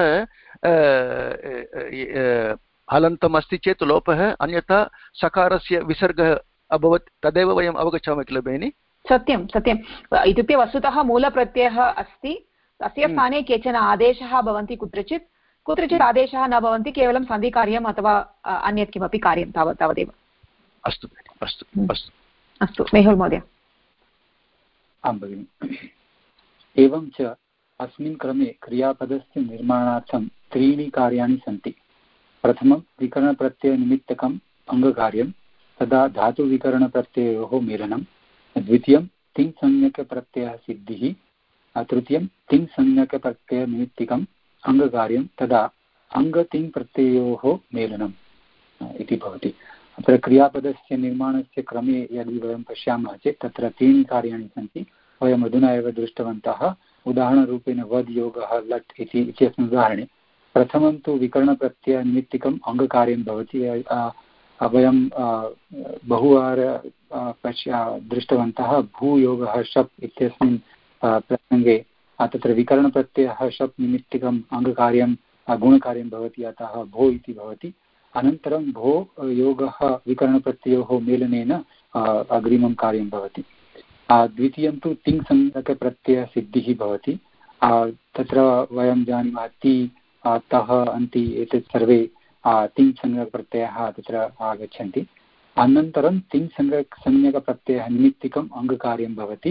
हलन्तम् अस्ति चेत् लोपः, अन्यथा सकारस्य विसर्गः अभवत्, तदेव वयम् अवगच्छामः किल भगिनि। सत्यं सत्यम्। इत्युक्ते वस्तुतः मूलप्रत्ययः अस्ति, तस्य स्थाने केचन आदेशाः भवन्ति, कुत्रचित् आदेशाः न भवन्ति, केवलं सन्धिकार्यम् अथवा अन्यत् किमपि कार्यं तावदेव। अस्तु अस्तु अस्तु अस्तु, मेहुल् महोदय। आं भगिनि। एवं च अस्मिन् क्रमे क्रियापदस्य निर्माणार्थं त्रीणि कार्याणि सन्ति। प्रथमं विकरणप्रत्ययनिमित्तकम् अङ्गकार्यं, तदा धातुविकरणप्रत्ययोः मेलनं। द्वितीयं तिङ्संज्ञकप्रत्ययः सिद्धिः। तृतीयं तिङ्संज्ञकप्रत्ययनिमित्तिकम् अङ्गकार्यं, तदा अङ्गतिङ्प्रत्ययोः मेलनम् इति भवति। अत्र क्रियापदस्य निर्माणस्य क्रमे यदि वयं पश्यामः चेत् तत्र त्रीणि कार्याणि सन्ति। वयम् अधुना एव दृष्टवन्तः, उदाहरणरूपेण वद् योगः लट् इति इत्यस्मिन् उदाहरणे प्रथमं तु विकरणप्रत्ययनिमित्तिकम् अङ्गकार्यं भवति। वयं बहुवार दृष्टवन्तः भूयोगः शप् इत्यस्मिन् प्रसङ्गे तत्र विकरणप्रत्ययः शप् निमित्तिकम् अङ्गकार्यं गुणकार्यं भवति, अतः भो इति भवति। अनन्तरं भो योगः विकरणप्रत्ययोः मेलनेन अग्रिमं कार्यं भवति। द्वितीयं तु तिङ्संज्ञकप्रत्ययसिद्धिः भवति। तत्र वयं जानीमः ति तः अन्ति एतत् सर्वे तिङ्संज्ञकप्रत्ययाः तत्र आगच्छन्ति। अनन्तरं तिङ्संज्ञकप्रत्ययः निमित्तिकम् अङ्गकार्यं भवति।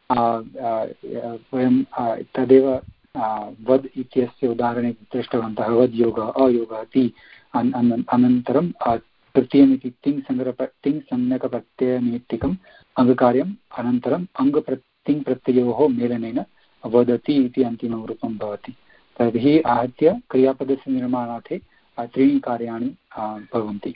वयं तदेव वद् इत्यस्य उदाहरणे दृष्टवन्तः, वद् योगः अयोगः ति। अनन्तरं तृतीयमिति तिङ्संज्ञकप्रत्ययनिमित्तिकम् अङ्गकार्यम्, अनन्तरं तिङ्प्रत्ययोः मेलनेन वदति इति अन्तिमं रूपं भवति। तर्हि आहत्य क्रियापदस्य निर्माणार्थे त्रीणि कार्याणि भवन्ति।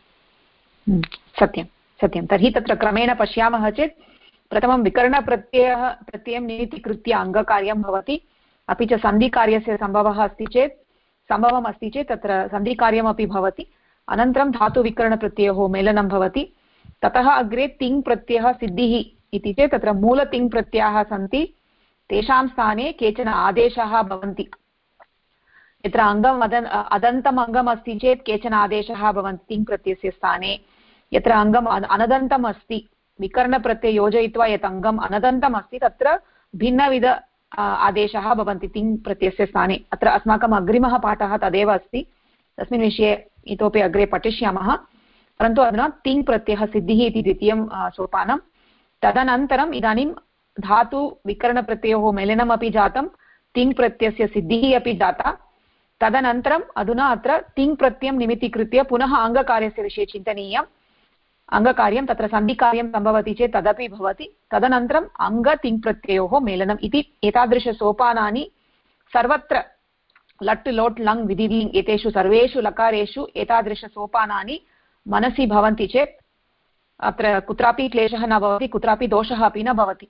सत्यं सत्यं। तर्हि तत्र क्रमेण पश्यामः चेत् प्रथमं प्रत्ययं निमित्तीकृत्य अङ्गकार्यं भवति, अपि च सन्धिकार्यस्य सम्भवम् अस्ति चेत् तत्र सन्धिकार्यमपि भवति। अनन्तरं धातुविकरणप्रत्ययोः मेलनं भवति। ततः अग्रे तिङ् प्रत्ययः सिद्धिः इति चेत् तत्र मूलतिङ् प्रत्ययाः सन्ति, तेषां स्थाने केचन आदेशाः भवन्ति। यत्र अङ्गम् अदन्तम् अङ्गम् अस्ति चेत् केचन आदेशाः भवन्ति तिङ् प्रत्ययस्य स्थाने। यत्र अङ्गम् अनदन्तम् अस्ति, विकरणप्रत्यय योजयित्वा यत् अङ्गम् अनदन्तम् अस्ति, तत्र भिन्नविध आदेशाः भवन्ति तिङ् प्रत्ययस्य स्थाने। अत्र अस्माकम् अग्रिमः पाठः तदेव अस्ति, तस्मिन् विषये इतोपि अग्रे पठिष्यामः। परन्तु अधुना तिङ् प्रत्ययः सिद्धिः इति द्वितीयं सोपानं। तदनन्तरम् इदानीं धातुविकरणप्रत्ययोः मेलनमपि जातं, तिङ् प्रत्ययस्य सिद्धिः अपि जाता। तदनन्तरम् अधुना अत्र तिङ् प्रत्ययं निमित्तीकृत्य पुनः अङ्गकार्यस्य विषये चिन्तनीयम्। अङ्गकार्यं तत्र सन्धिकार्यं सम्भवति चेत् तदपि भवति। तदनन्तरम् अङ्गतिङ्प्रत्ययोः मेलनम् इति एतादृशसोपानानि सर्वत्र लट् लोट् लङ् विधि लिङ् एतेषु सर्वेषु लकारेषु एतादृशसोपानानि मनसि भवन्ति चेत् अत्र कुत्रापि क्लेशः न भवति, कुत्रापि दोषः अपि न भवति।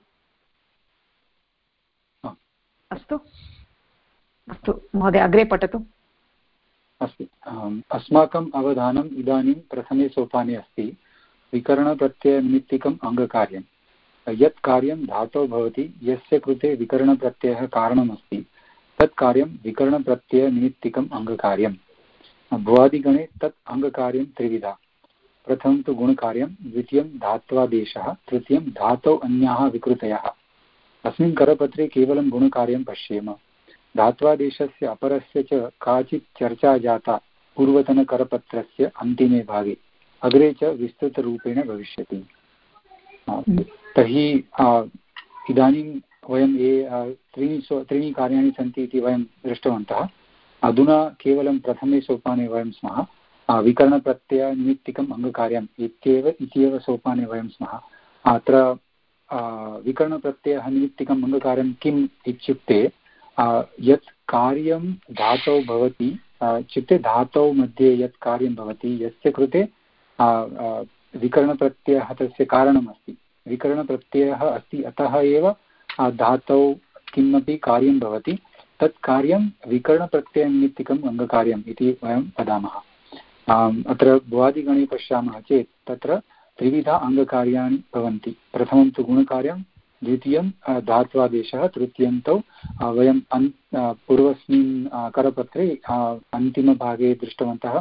अस्तु अस्तु महोदय, अग्रे पठतु। अस्तु, अस्माकम् अवधानम् इदानीं प्रथमे सोपाने अस्ति विकरणप्रत्ययनिमित्तिकम् अङ्गकार्यं। यत् कार्यं धातौ भवति, यस्य कृते विकरणप्रत्ययः कारणमस्ति, तत् कार्यं विकरणप्रत्ययनिमित्तिकम् अङ्गकार्यं। भुवादिगणे तत् अङ्गकार्यं त्रिविधा। प्रथमं तु गुणकार्यं, द्वितीयं धात्वादेशः, तृतीयं धातौ अन्याः विकृतयः। अस्मिन् करपत्रे केवलं गुणकार्यं पश्येम। धात्वादेशस्य अपरस्य च काचित् चर्चा जाता पूर्वतनकरपत्रस्य अन्तिमे भागे, अग्रे च विस्तृतरूपेण भविष्यति। तर्हि इदानीं वयं ये त्रीणि कार्याणि सन्ति इति वयं दृष्टवन्तः। अधुना केवलं प्रथमे सोपाने वयं स्मः। विकरणप्रत्ययनिमित्तिकम् अङ्गकार्यम् इत्येव सोपाने वयं स्मः। अत्र विकरणप्रत्ययः निमित्तिकम् अङ्गकार्यं किम् इत्युक्ते यत् कार्यं धातौ भवति, इत्युक्ते धातौ मध्ये यत् कार्यं भवति यस्य कृते विकरणप्रत्ययः तस्य कारणमस्ति। विकरणप्रत्ययः अस्ति अतः एव धातौ किमपि कार्यं भवति, तत् कार्यं विकरणप्रत्ययनिमित्तिकम् अङ्गकार्यम् इति वयं वदामः। अत्र भुवादिगणे पश्यामः चेत् तत्र त्रिविध अङ्गकार्याणि भवन्ति। प्रथमं तु गुणकार्यं, द्वितीयं धात्वादेशः, तृतीयन्तौ वयं पूर्वस्मिन् करपत्रे अन्तिमभागे दृष्टवन्तः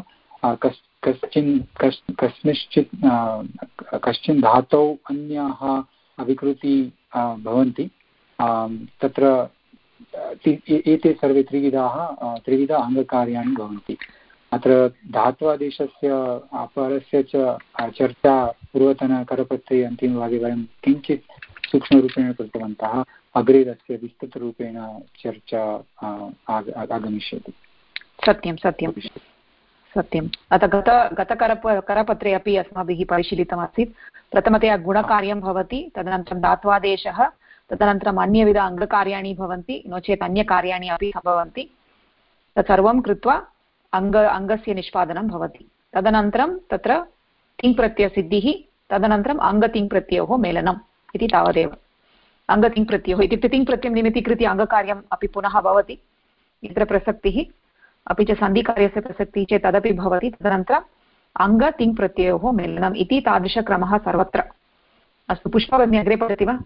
कश्चिन् धातौ अन्याः विकृति भवन्ति। तत्र एते सर्वे त्रिविध अङ्गकार्याणि भवन्ति। अत्र धात्वादेशस्य अपरस्य च चर्चा पूर्वतनकरपत्रे अन्तिमभागे वयं किञ्चित् सूक्ष्मरूपेण कृतवन्तः। अग्रे तस्य विस्तृतरूपेण चर्चा आगमिष्यति। सत्यं सत्यं सत्यम्। अतः करपत्रे अपि अस्माभिः परिशीलितमासीत्। प्रथमतया गुणकार्यं भवति, तदनन्तरं धात्वादेशः, तदनन्तरम् अन्यविध अङ्गकार्याणि भवन्ति, नो चेत् अन्यकार्याणि अपि भवन्ति। तत्सर्वं कृत्वा अङ्गस्य निष्पादनं भवति। तदनन्तरं तत्र तिङ्प्रत्ययसिद्धिः, तदनन्तरम् अङ्गतिङ्प्रत्ययोः मेलनम् इति तावदेव। अङ्गतिङ्प्रत्ययोः इत्युक्ते तिङ्प्रत्ययं निमित्तीकृत्य अङ्गकार्यम् अपि पुनः भवति इति प्रसक्तिः, अपि च सन्धिकार्यस्य प्रसक्तिः चेत् तदपि भवति। तदनन्तरम् अङ्गतिङ्प्रत्ययोः मेलनम् इति तादृशक्रमः सर्वत्र। अस्तु, पुष्पा भगिनी अग्रे पठति वा?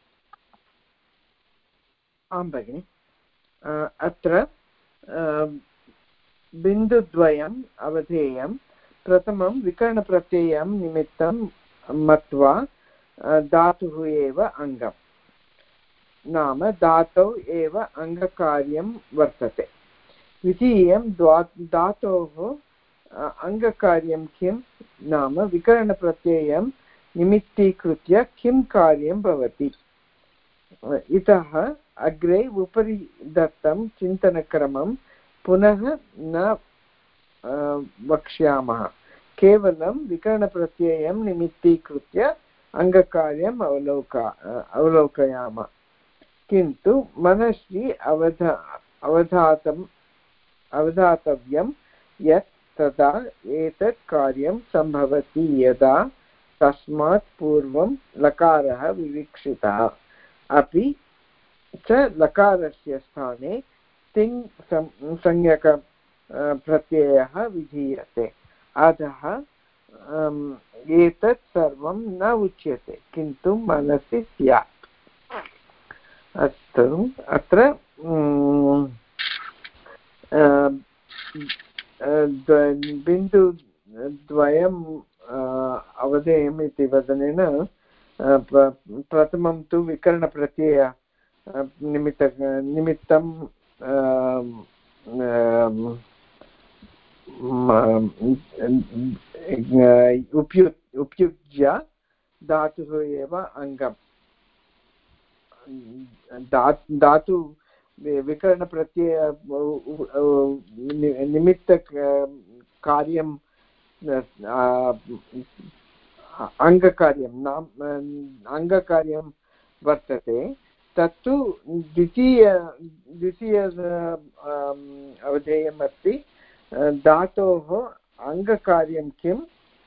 आं भगिनि। अत्र बिन्दुद्वयम् अवधेयं। प्रथमं विकरणप्रत्ययं निमित्तं मत्वा धातुः एव अङ्गं, नाम धातौ एव अङ्गकार्यं वर्तते। द्वितीयं धातोः अङ्गकार्यं किं, नाम विकरणप्रत्ययं निमित्तीकृत्य किं कार्यं भवति। इतः अग्रे उपरि दत्तं चिन्तनक्रमं पुनः न वक्ष्यामः, केवलं विकरणप्रत्ययं निमित्तीकृत्य अङ्गकार्यम् अवलोकयामः। किन्तु मनसि अवधातव्यं यत् तदा एतत् कार्यं सम्भवति यदा तस्मात् पूर्वं लकारः विवक्षितः, अपि च लकारस्य स्थाने तिङ् संज्ञक प्रत्ययः विधीयते। अतः एतत् सर्वं न उच्यते, किन्तु मनसि स्यात्। अस्तु, अत्र बिन्दुद्वयम् अवधेयम् इति वदनेन प्रथमं तु विकरणप्रत्यय निमित्तं उपयुज्य धातुः एव अङ्गं। धातु विकरणप्रत्यय निमित्त कार्यं अङ्गकार्यं वर्तते। तत्तु द्वितीय अवधेयम् अस्ति। धातोः अङ्गकार्यं किं,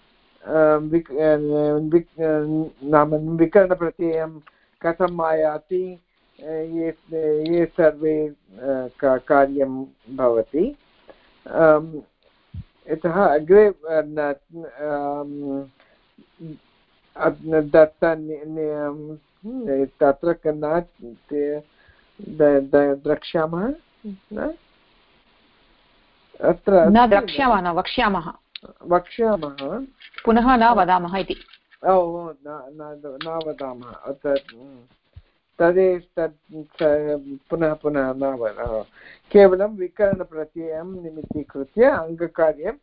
नाम विकरणप्रत्ययं कथम् आयाति, ये सर्वे कार्यं भवति। यतः अग्रे तत्र द्रक्ष्यामः, अत्र न द्रक्ष्यामः, न वक्ष्यामः, पुनः न वदामः इति। न वदामः, पुनः न वदामः, केवलं विकरणप्रत्ययं निमित्तीकृत्य अङ्गकार्यम्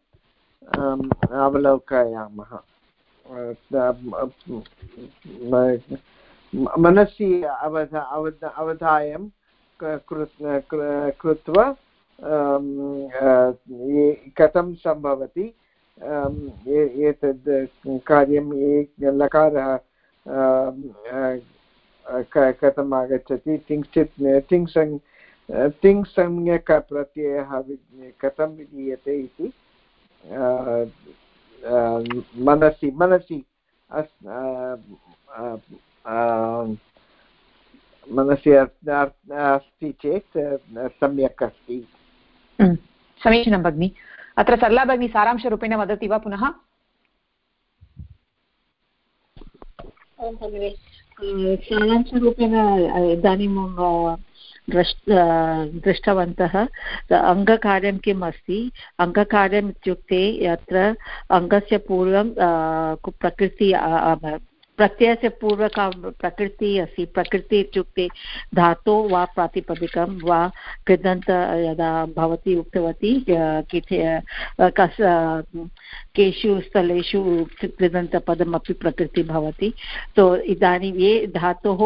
अवलोकयामः। मनसि अवधायं कृत्वा कथं सम्भवति एतद् कार्यं लकारः कथम् आगच्छति तिङ्संज्ञक प्रत्ययः कथं विधीयते इति मनसि मनसि अस्ति चेत् सम्यक् अस्ति। समीचीनं भगिनि। अत्र सरला भगिनी सारांशरूपेण वदति वा पुनः? सारांशरूपेण इदानीं दृष्टवन्तः अङ्गकार्यं किम् अस्ति। अङ्गकार्यम् इत्युक्ते यत्र अङ्गस्य पूर्वं प्रकृति प्रत्ययस्य पूर्वका प्रकृतिः अस्ति। प्रकृतिः इत्युक्ते धातो वा प्रातिपदिकं वा कृदन्त यदा भवती उक्तवती केषु स्थलेषु कृदन्तपदमपि प्रकृतिः भवति। तो इदानीं ये धातोः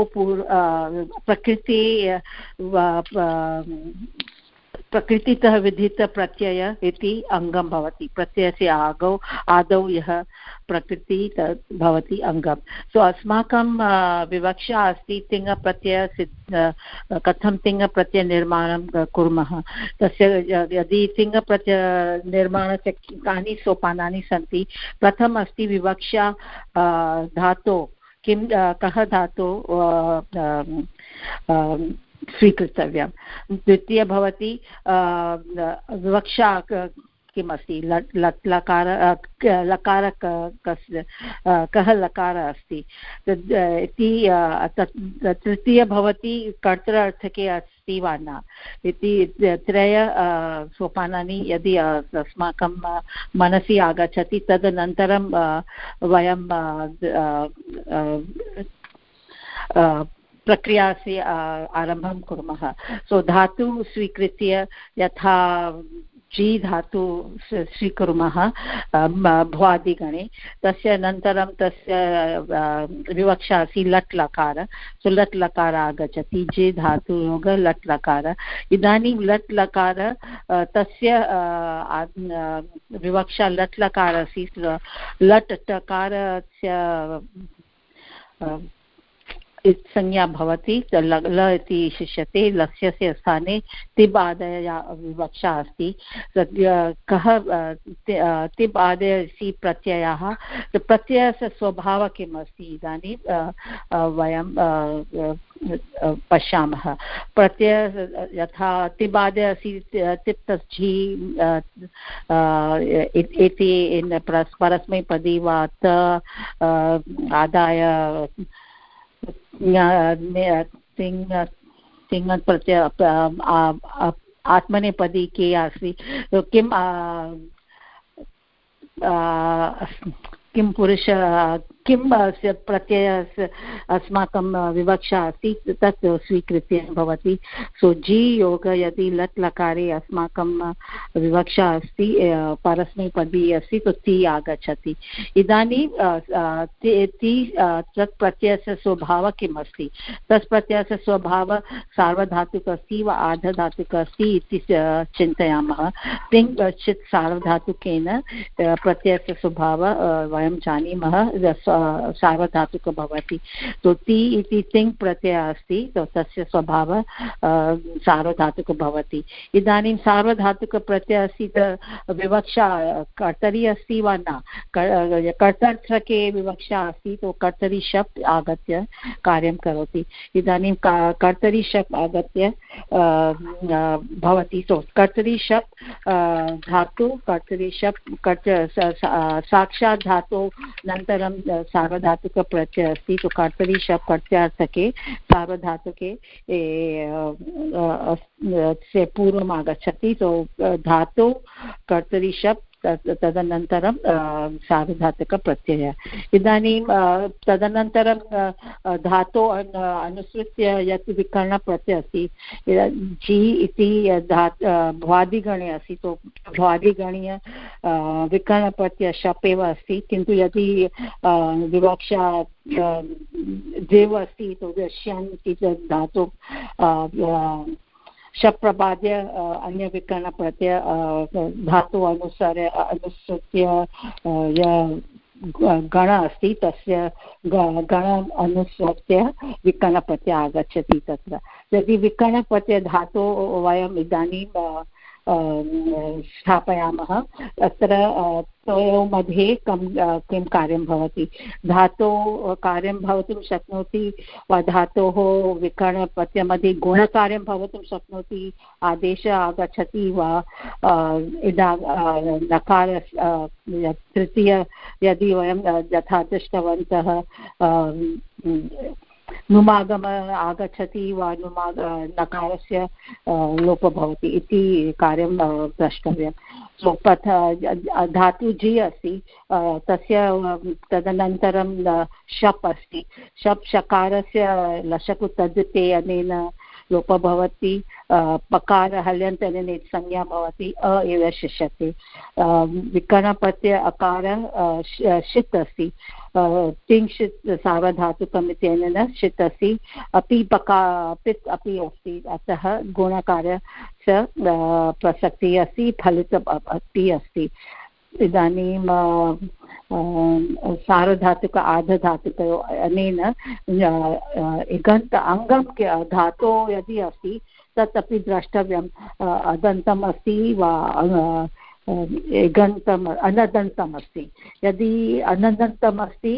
प्रकृतितः विधितप्रत्यय इति अङ्गं भवति। प्रत्ययस्य आदौ यः प्रकृतिः तद् भवति अङ्गं। सो अस्माकं विवक्षा अस्ति तिङ्प्रत्यय कथं तिङ्प्रत्ययनिर्माणं कुर्मः। तस्य यदि तिङ्प्रत्ययनिर्माणस्य कानि सोपानानि सन्ति। प्रथमम् अस्ति विवक्षा धातो किं कः धातो स्वीकर्तव्यं। द्वितीय भवति विवक्षा किमस्ति लकार कः लकारः अस्ति इति। तृतीय भवति कर्तृर्थके अस्ति वा न इति। त्रय सोपानानि यदि अस्माकं मनसि आगच्छति तदनन्तरं वयं प्रक्रियास्य आरम्भं कुर्मः। सो धातु स्वीकृत्य यथा जी धातु स्वीकुर्मः भ्वादिगणे। तस्य अनन्तरं तस्य विवक्षा अस्ति लट् लकार। सो लट् लकार आगच्छति। जे धातु योग लट् लकार। इदानीं लट् लकार तस्य विवक्षा लट् लकार अस्ति। लट् टकारस्य संज्ञा भवति ल इति शिष्यते। लस्यस्य स्थाने तिब् आदय विवक्षा अस्ति। कः तिब् आदयसि प्रत्ययः। प्रत्ययस्य स्वभावः किम् अस्ति इदानीं वयं पश्यामः। प्रत्यय यथा तिब् आदयसि तिप्तझि इति परस्मैपदी वा त आदाय तिङ् प्रत्यय आत्मनेपदी के अस्ति। किं पुरुष किं प्रत्ययस्य अस्माकं विवक्षा अस्ति तत् स्वीकृत्य भवति। सो जी योग यदि लट् लकारे अस्माकं विवक्षा अस्ति परस्मैपदी अस्ति तो ति आगच्छति। इदानीं तत् प्रत्ययस्य स्वभावः किम् अस्ति। तत् प्रत्ययस्य स्वभावः सार्वधातुकः अस्ति वा आर्धधातुकः अस्ति इति चिन्तयामः। तिङ् चित् सार्वधातुकेन प्रत्ययस्य स्वभावः वयं जानीमः सार्वधातुकः भवति। तो ति इति तिङ् प्रत्ययः अस्ति तो तस्य स्वभावः सार्वधातुकः भवति। इदानीं सार्वधातुकप्रत्ययः अस्ति विवक्षा कर्तरी अस्ति वा न। कर्तर्थके विवक्षा अस्ति तो कर्तरी शब्द आगत्य कार्यं करोति। इदानीं कर्तरी शब्द आगत्य भवति। तो कर्तरी शब्द धातु कर्तरी शब्द साक्षात् धातु अनन्तरं सार्वधातुकप्रत्ययः अस्ति। तो कर्तरी शब्द प्रत्यार्थके सार्वधातुके से पूर्वम् आगच्छति। तो धातु कर्तरी शब्द तदनन्तरं सार्वधातुकप्रत्ययः। इदानीं तदनन्तरं धातो अनुसृत्य यत् विकरणप्रत्ययः अस्ति जी इति भ्वादिगणे अस्ति, तो भ्वादिगणीय विकरणप्रत्यय शप् एव अस्ति, किन्तु यदि विवक्षा देव अस्ति तो श्यन् इति धातु शप् प्रपाद्य अन्यविकरणप्रत्यय धातु अनुसृत्य गण अस्ति तस्य गणम् अनुसृत्य विकरणप्रत्यय आगच्छति। तत्र यदि विकरणप्रत्यय धातु वयम् इदानीं स्थापयामः, अत्र तयोः मध्ये किं कार्यं भवति? धातोः कार्यं भवितुं शक्नोति वा धातोः विकरणप्रत्ययमध्ये गुणकार्यं भवितुं शक्नोति, आदेशः आगच्छति वा नकार तृतीय यदि वयं यथा दृष्टवन्तः नुमागम आगच्छति वा नकारस्य लोपः भवति इति कार्यं द्रष्टव्यं। सो धातु जी अस्ति, तस्य तदनन्तरं शप् अस्ति, शप् शकारस्य लशकु तद्धिते अनेन लोपः भवति, पकार हल्यन्तने संज्ञा भवति, अ एव शिष्यते। विकरणप्रत्यय अकार षित् अस्ति, तिङ्क्षित् सार्वधातुकम् इत्यनेन षित् अस्ति, अपि पित् अपि अस्ति, अतः गुणकार्यस्य प्रसक्तिः अस्ति, फलितम् अपि अस्ति। इदानीं सार्वधातुक आर्धधातुकयोः अनेन इगन्त अङ्गं धातो यदि अस्ति तत् अपि द्रष्टव्यम्, अदन्तम् अस्ति वा इगन्तम् अनदन्तम् अस्ति। यदि अनदन्तम् अस्ति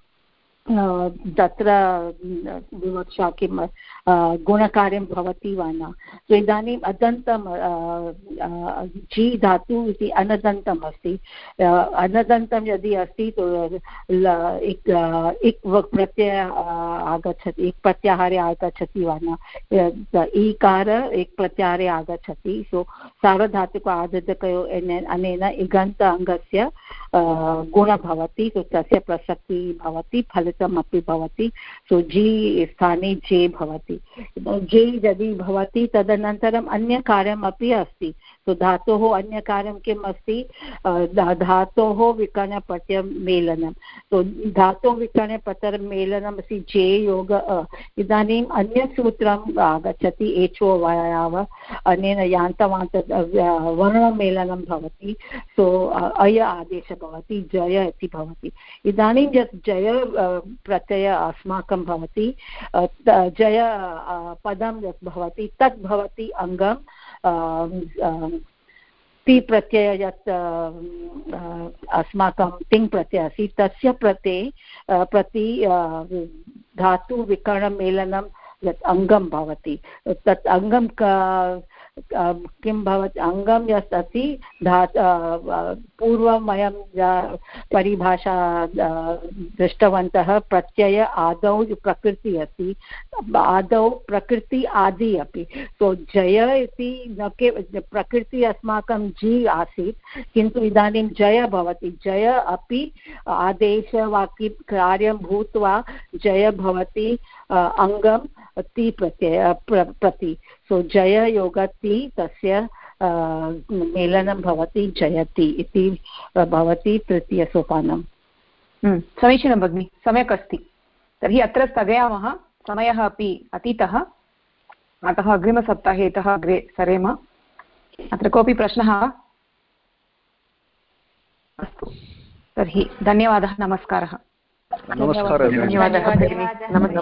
तत्र विवक्षा किं गुणकार्यं भवति वा न। तो इदानीम् अदन्तं जी धातु इति अनदन्तम् अस्ति, अनदन्तं यदि अस्ति तो इक् प्रत्यय आगच्छति, इक् प्रत्याहारे आगच्छति वा न, ईकार इक् प्रत्याहारे आगच्छति। सो सार्वधातुक आर्धधातुकयोः अनेन इगन्त अङ्गस्य गुणः भवति, तो तस्य प्रसक्तिः भवति, फलितम् अपि भवति। सो जी स्थाने जे भवति, जे यदि भवति तदनन्तरम् अन्यकार्यम् अपि अस्ति। तो धातोः अन्यकार्यं किम् अस्ति? धातोः विकरणप्रत्यय मेलनं। तो धातोः विकरणप्रत्यय मेलनम् अस्ति जे योग अ। इदानीम् अन्यसूत्रम् आगच्छति एचो वायाव, अनेन यान्तवान्त वर्णमेलनं भवति। सो अय आदेशः भवति, जय इति भवति। इदानीं यत् जय प्रत्यय अस्माकं भवति, जय पदं यत् भवति तत् भवति अङ्गं ति प्रत्यय यत् अस्माकं तिङ् प्रत्ययः अस्ति तस्य प्रति धातु विकरणमेलनं यत् अङ्गं भवति तत् अङ्गं किं भवति? अङ्गं यत् अस्ति पूर्वं वयं परिभाषा दृष्टवन्तः, प्रत्यय आदौ प्रकृतिः अस्ति, आदौ प्रकृति आदि अपि। तो जय इति न केवलं प्रकृतिः अस्माकं जी आसीत्, किन्तु इदानीं जय भवति, जय अपि आदेशवाक्य कार्यं भूत्वा जय भवति अङ्गं ति प्रत्यय प्रति। सो जय योगति तस्य मेलनं भवति, जयति इति भवति तृतीयसोपानं। समीचीनं भगिनि, सम्यक् अस्ति। तर्हि अत्र स्थगयामः, समयः अपि अतीतः, अतः अग्रिमसप्ताहे इतः अग्रे सरेम। अत्र कोऽपि प्रश्नः? अस्तु, तर्हि धन्यवादः, नमस्कारः। नमस्कारः। धन्यवादः भगिनि।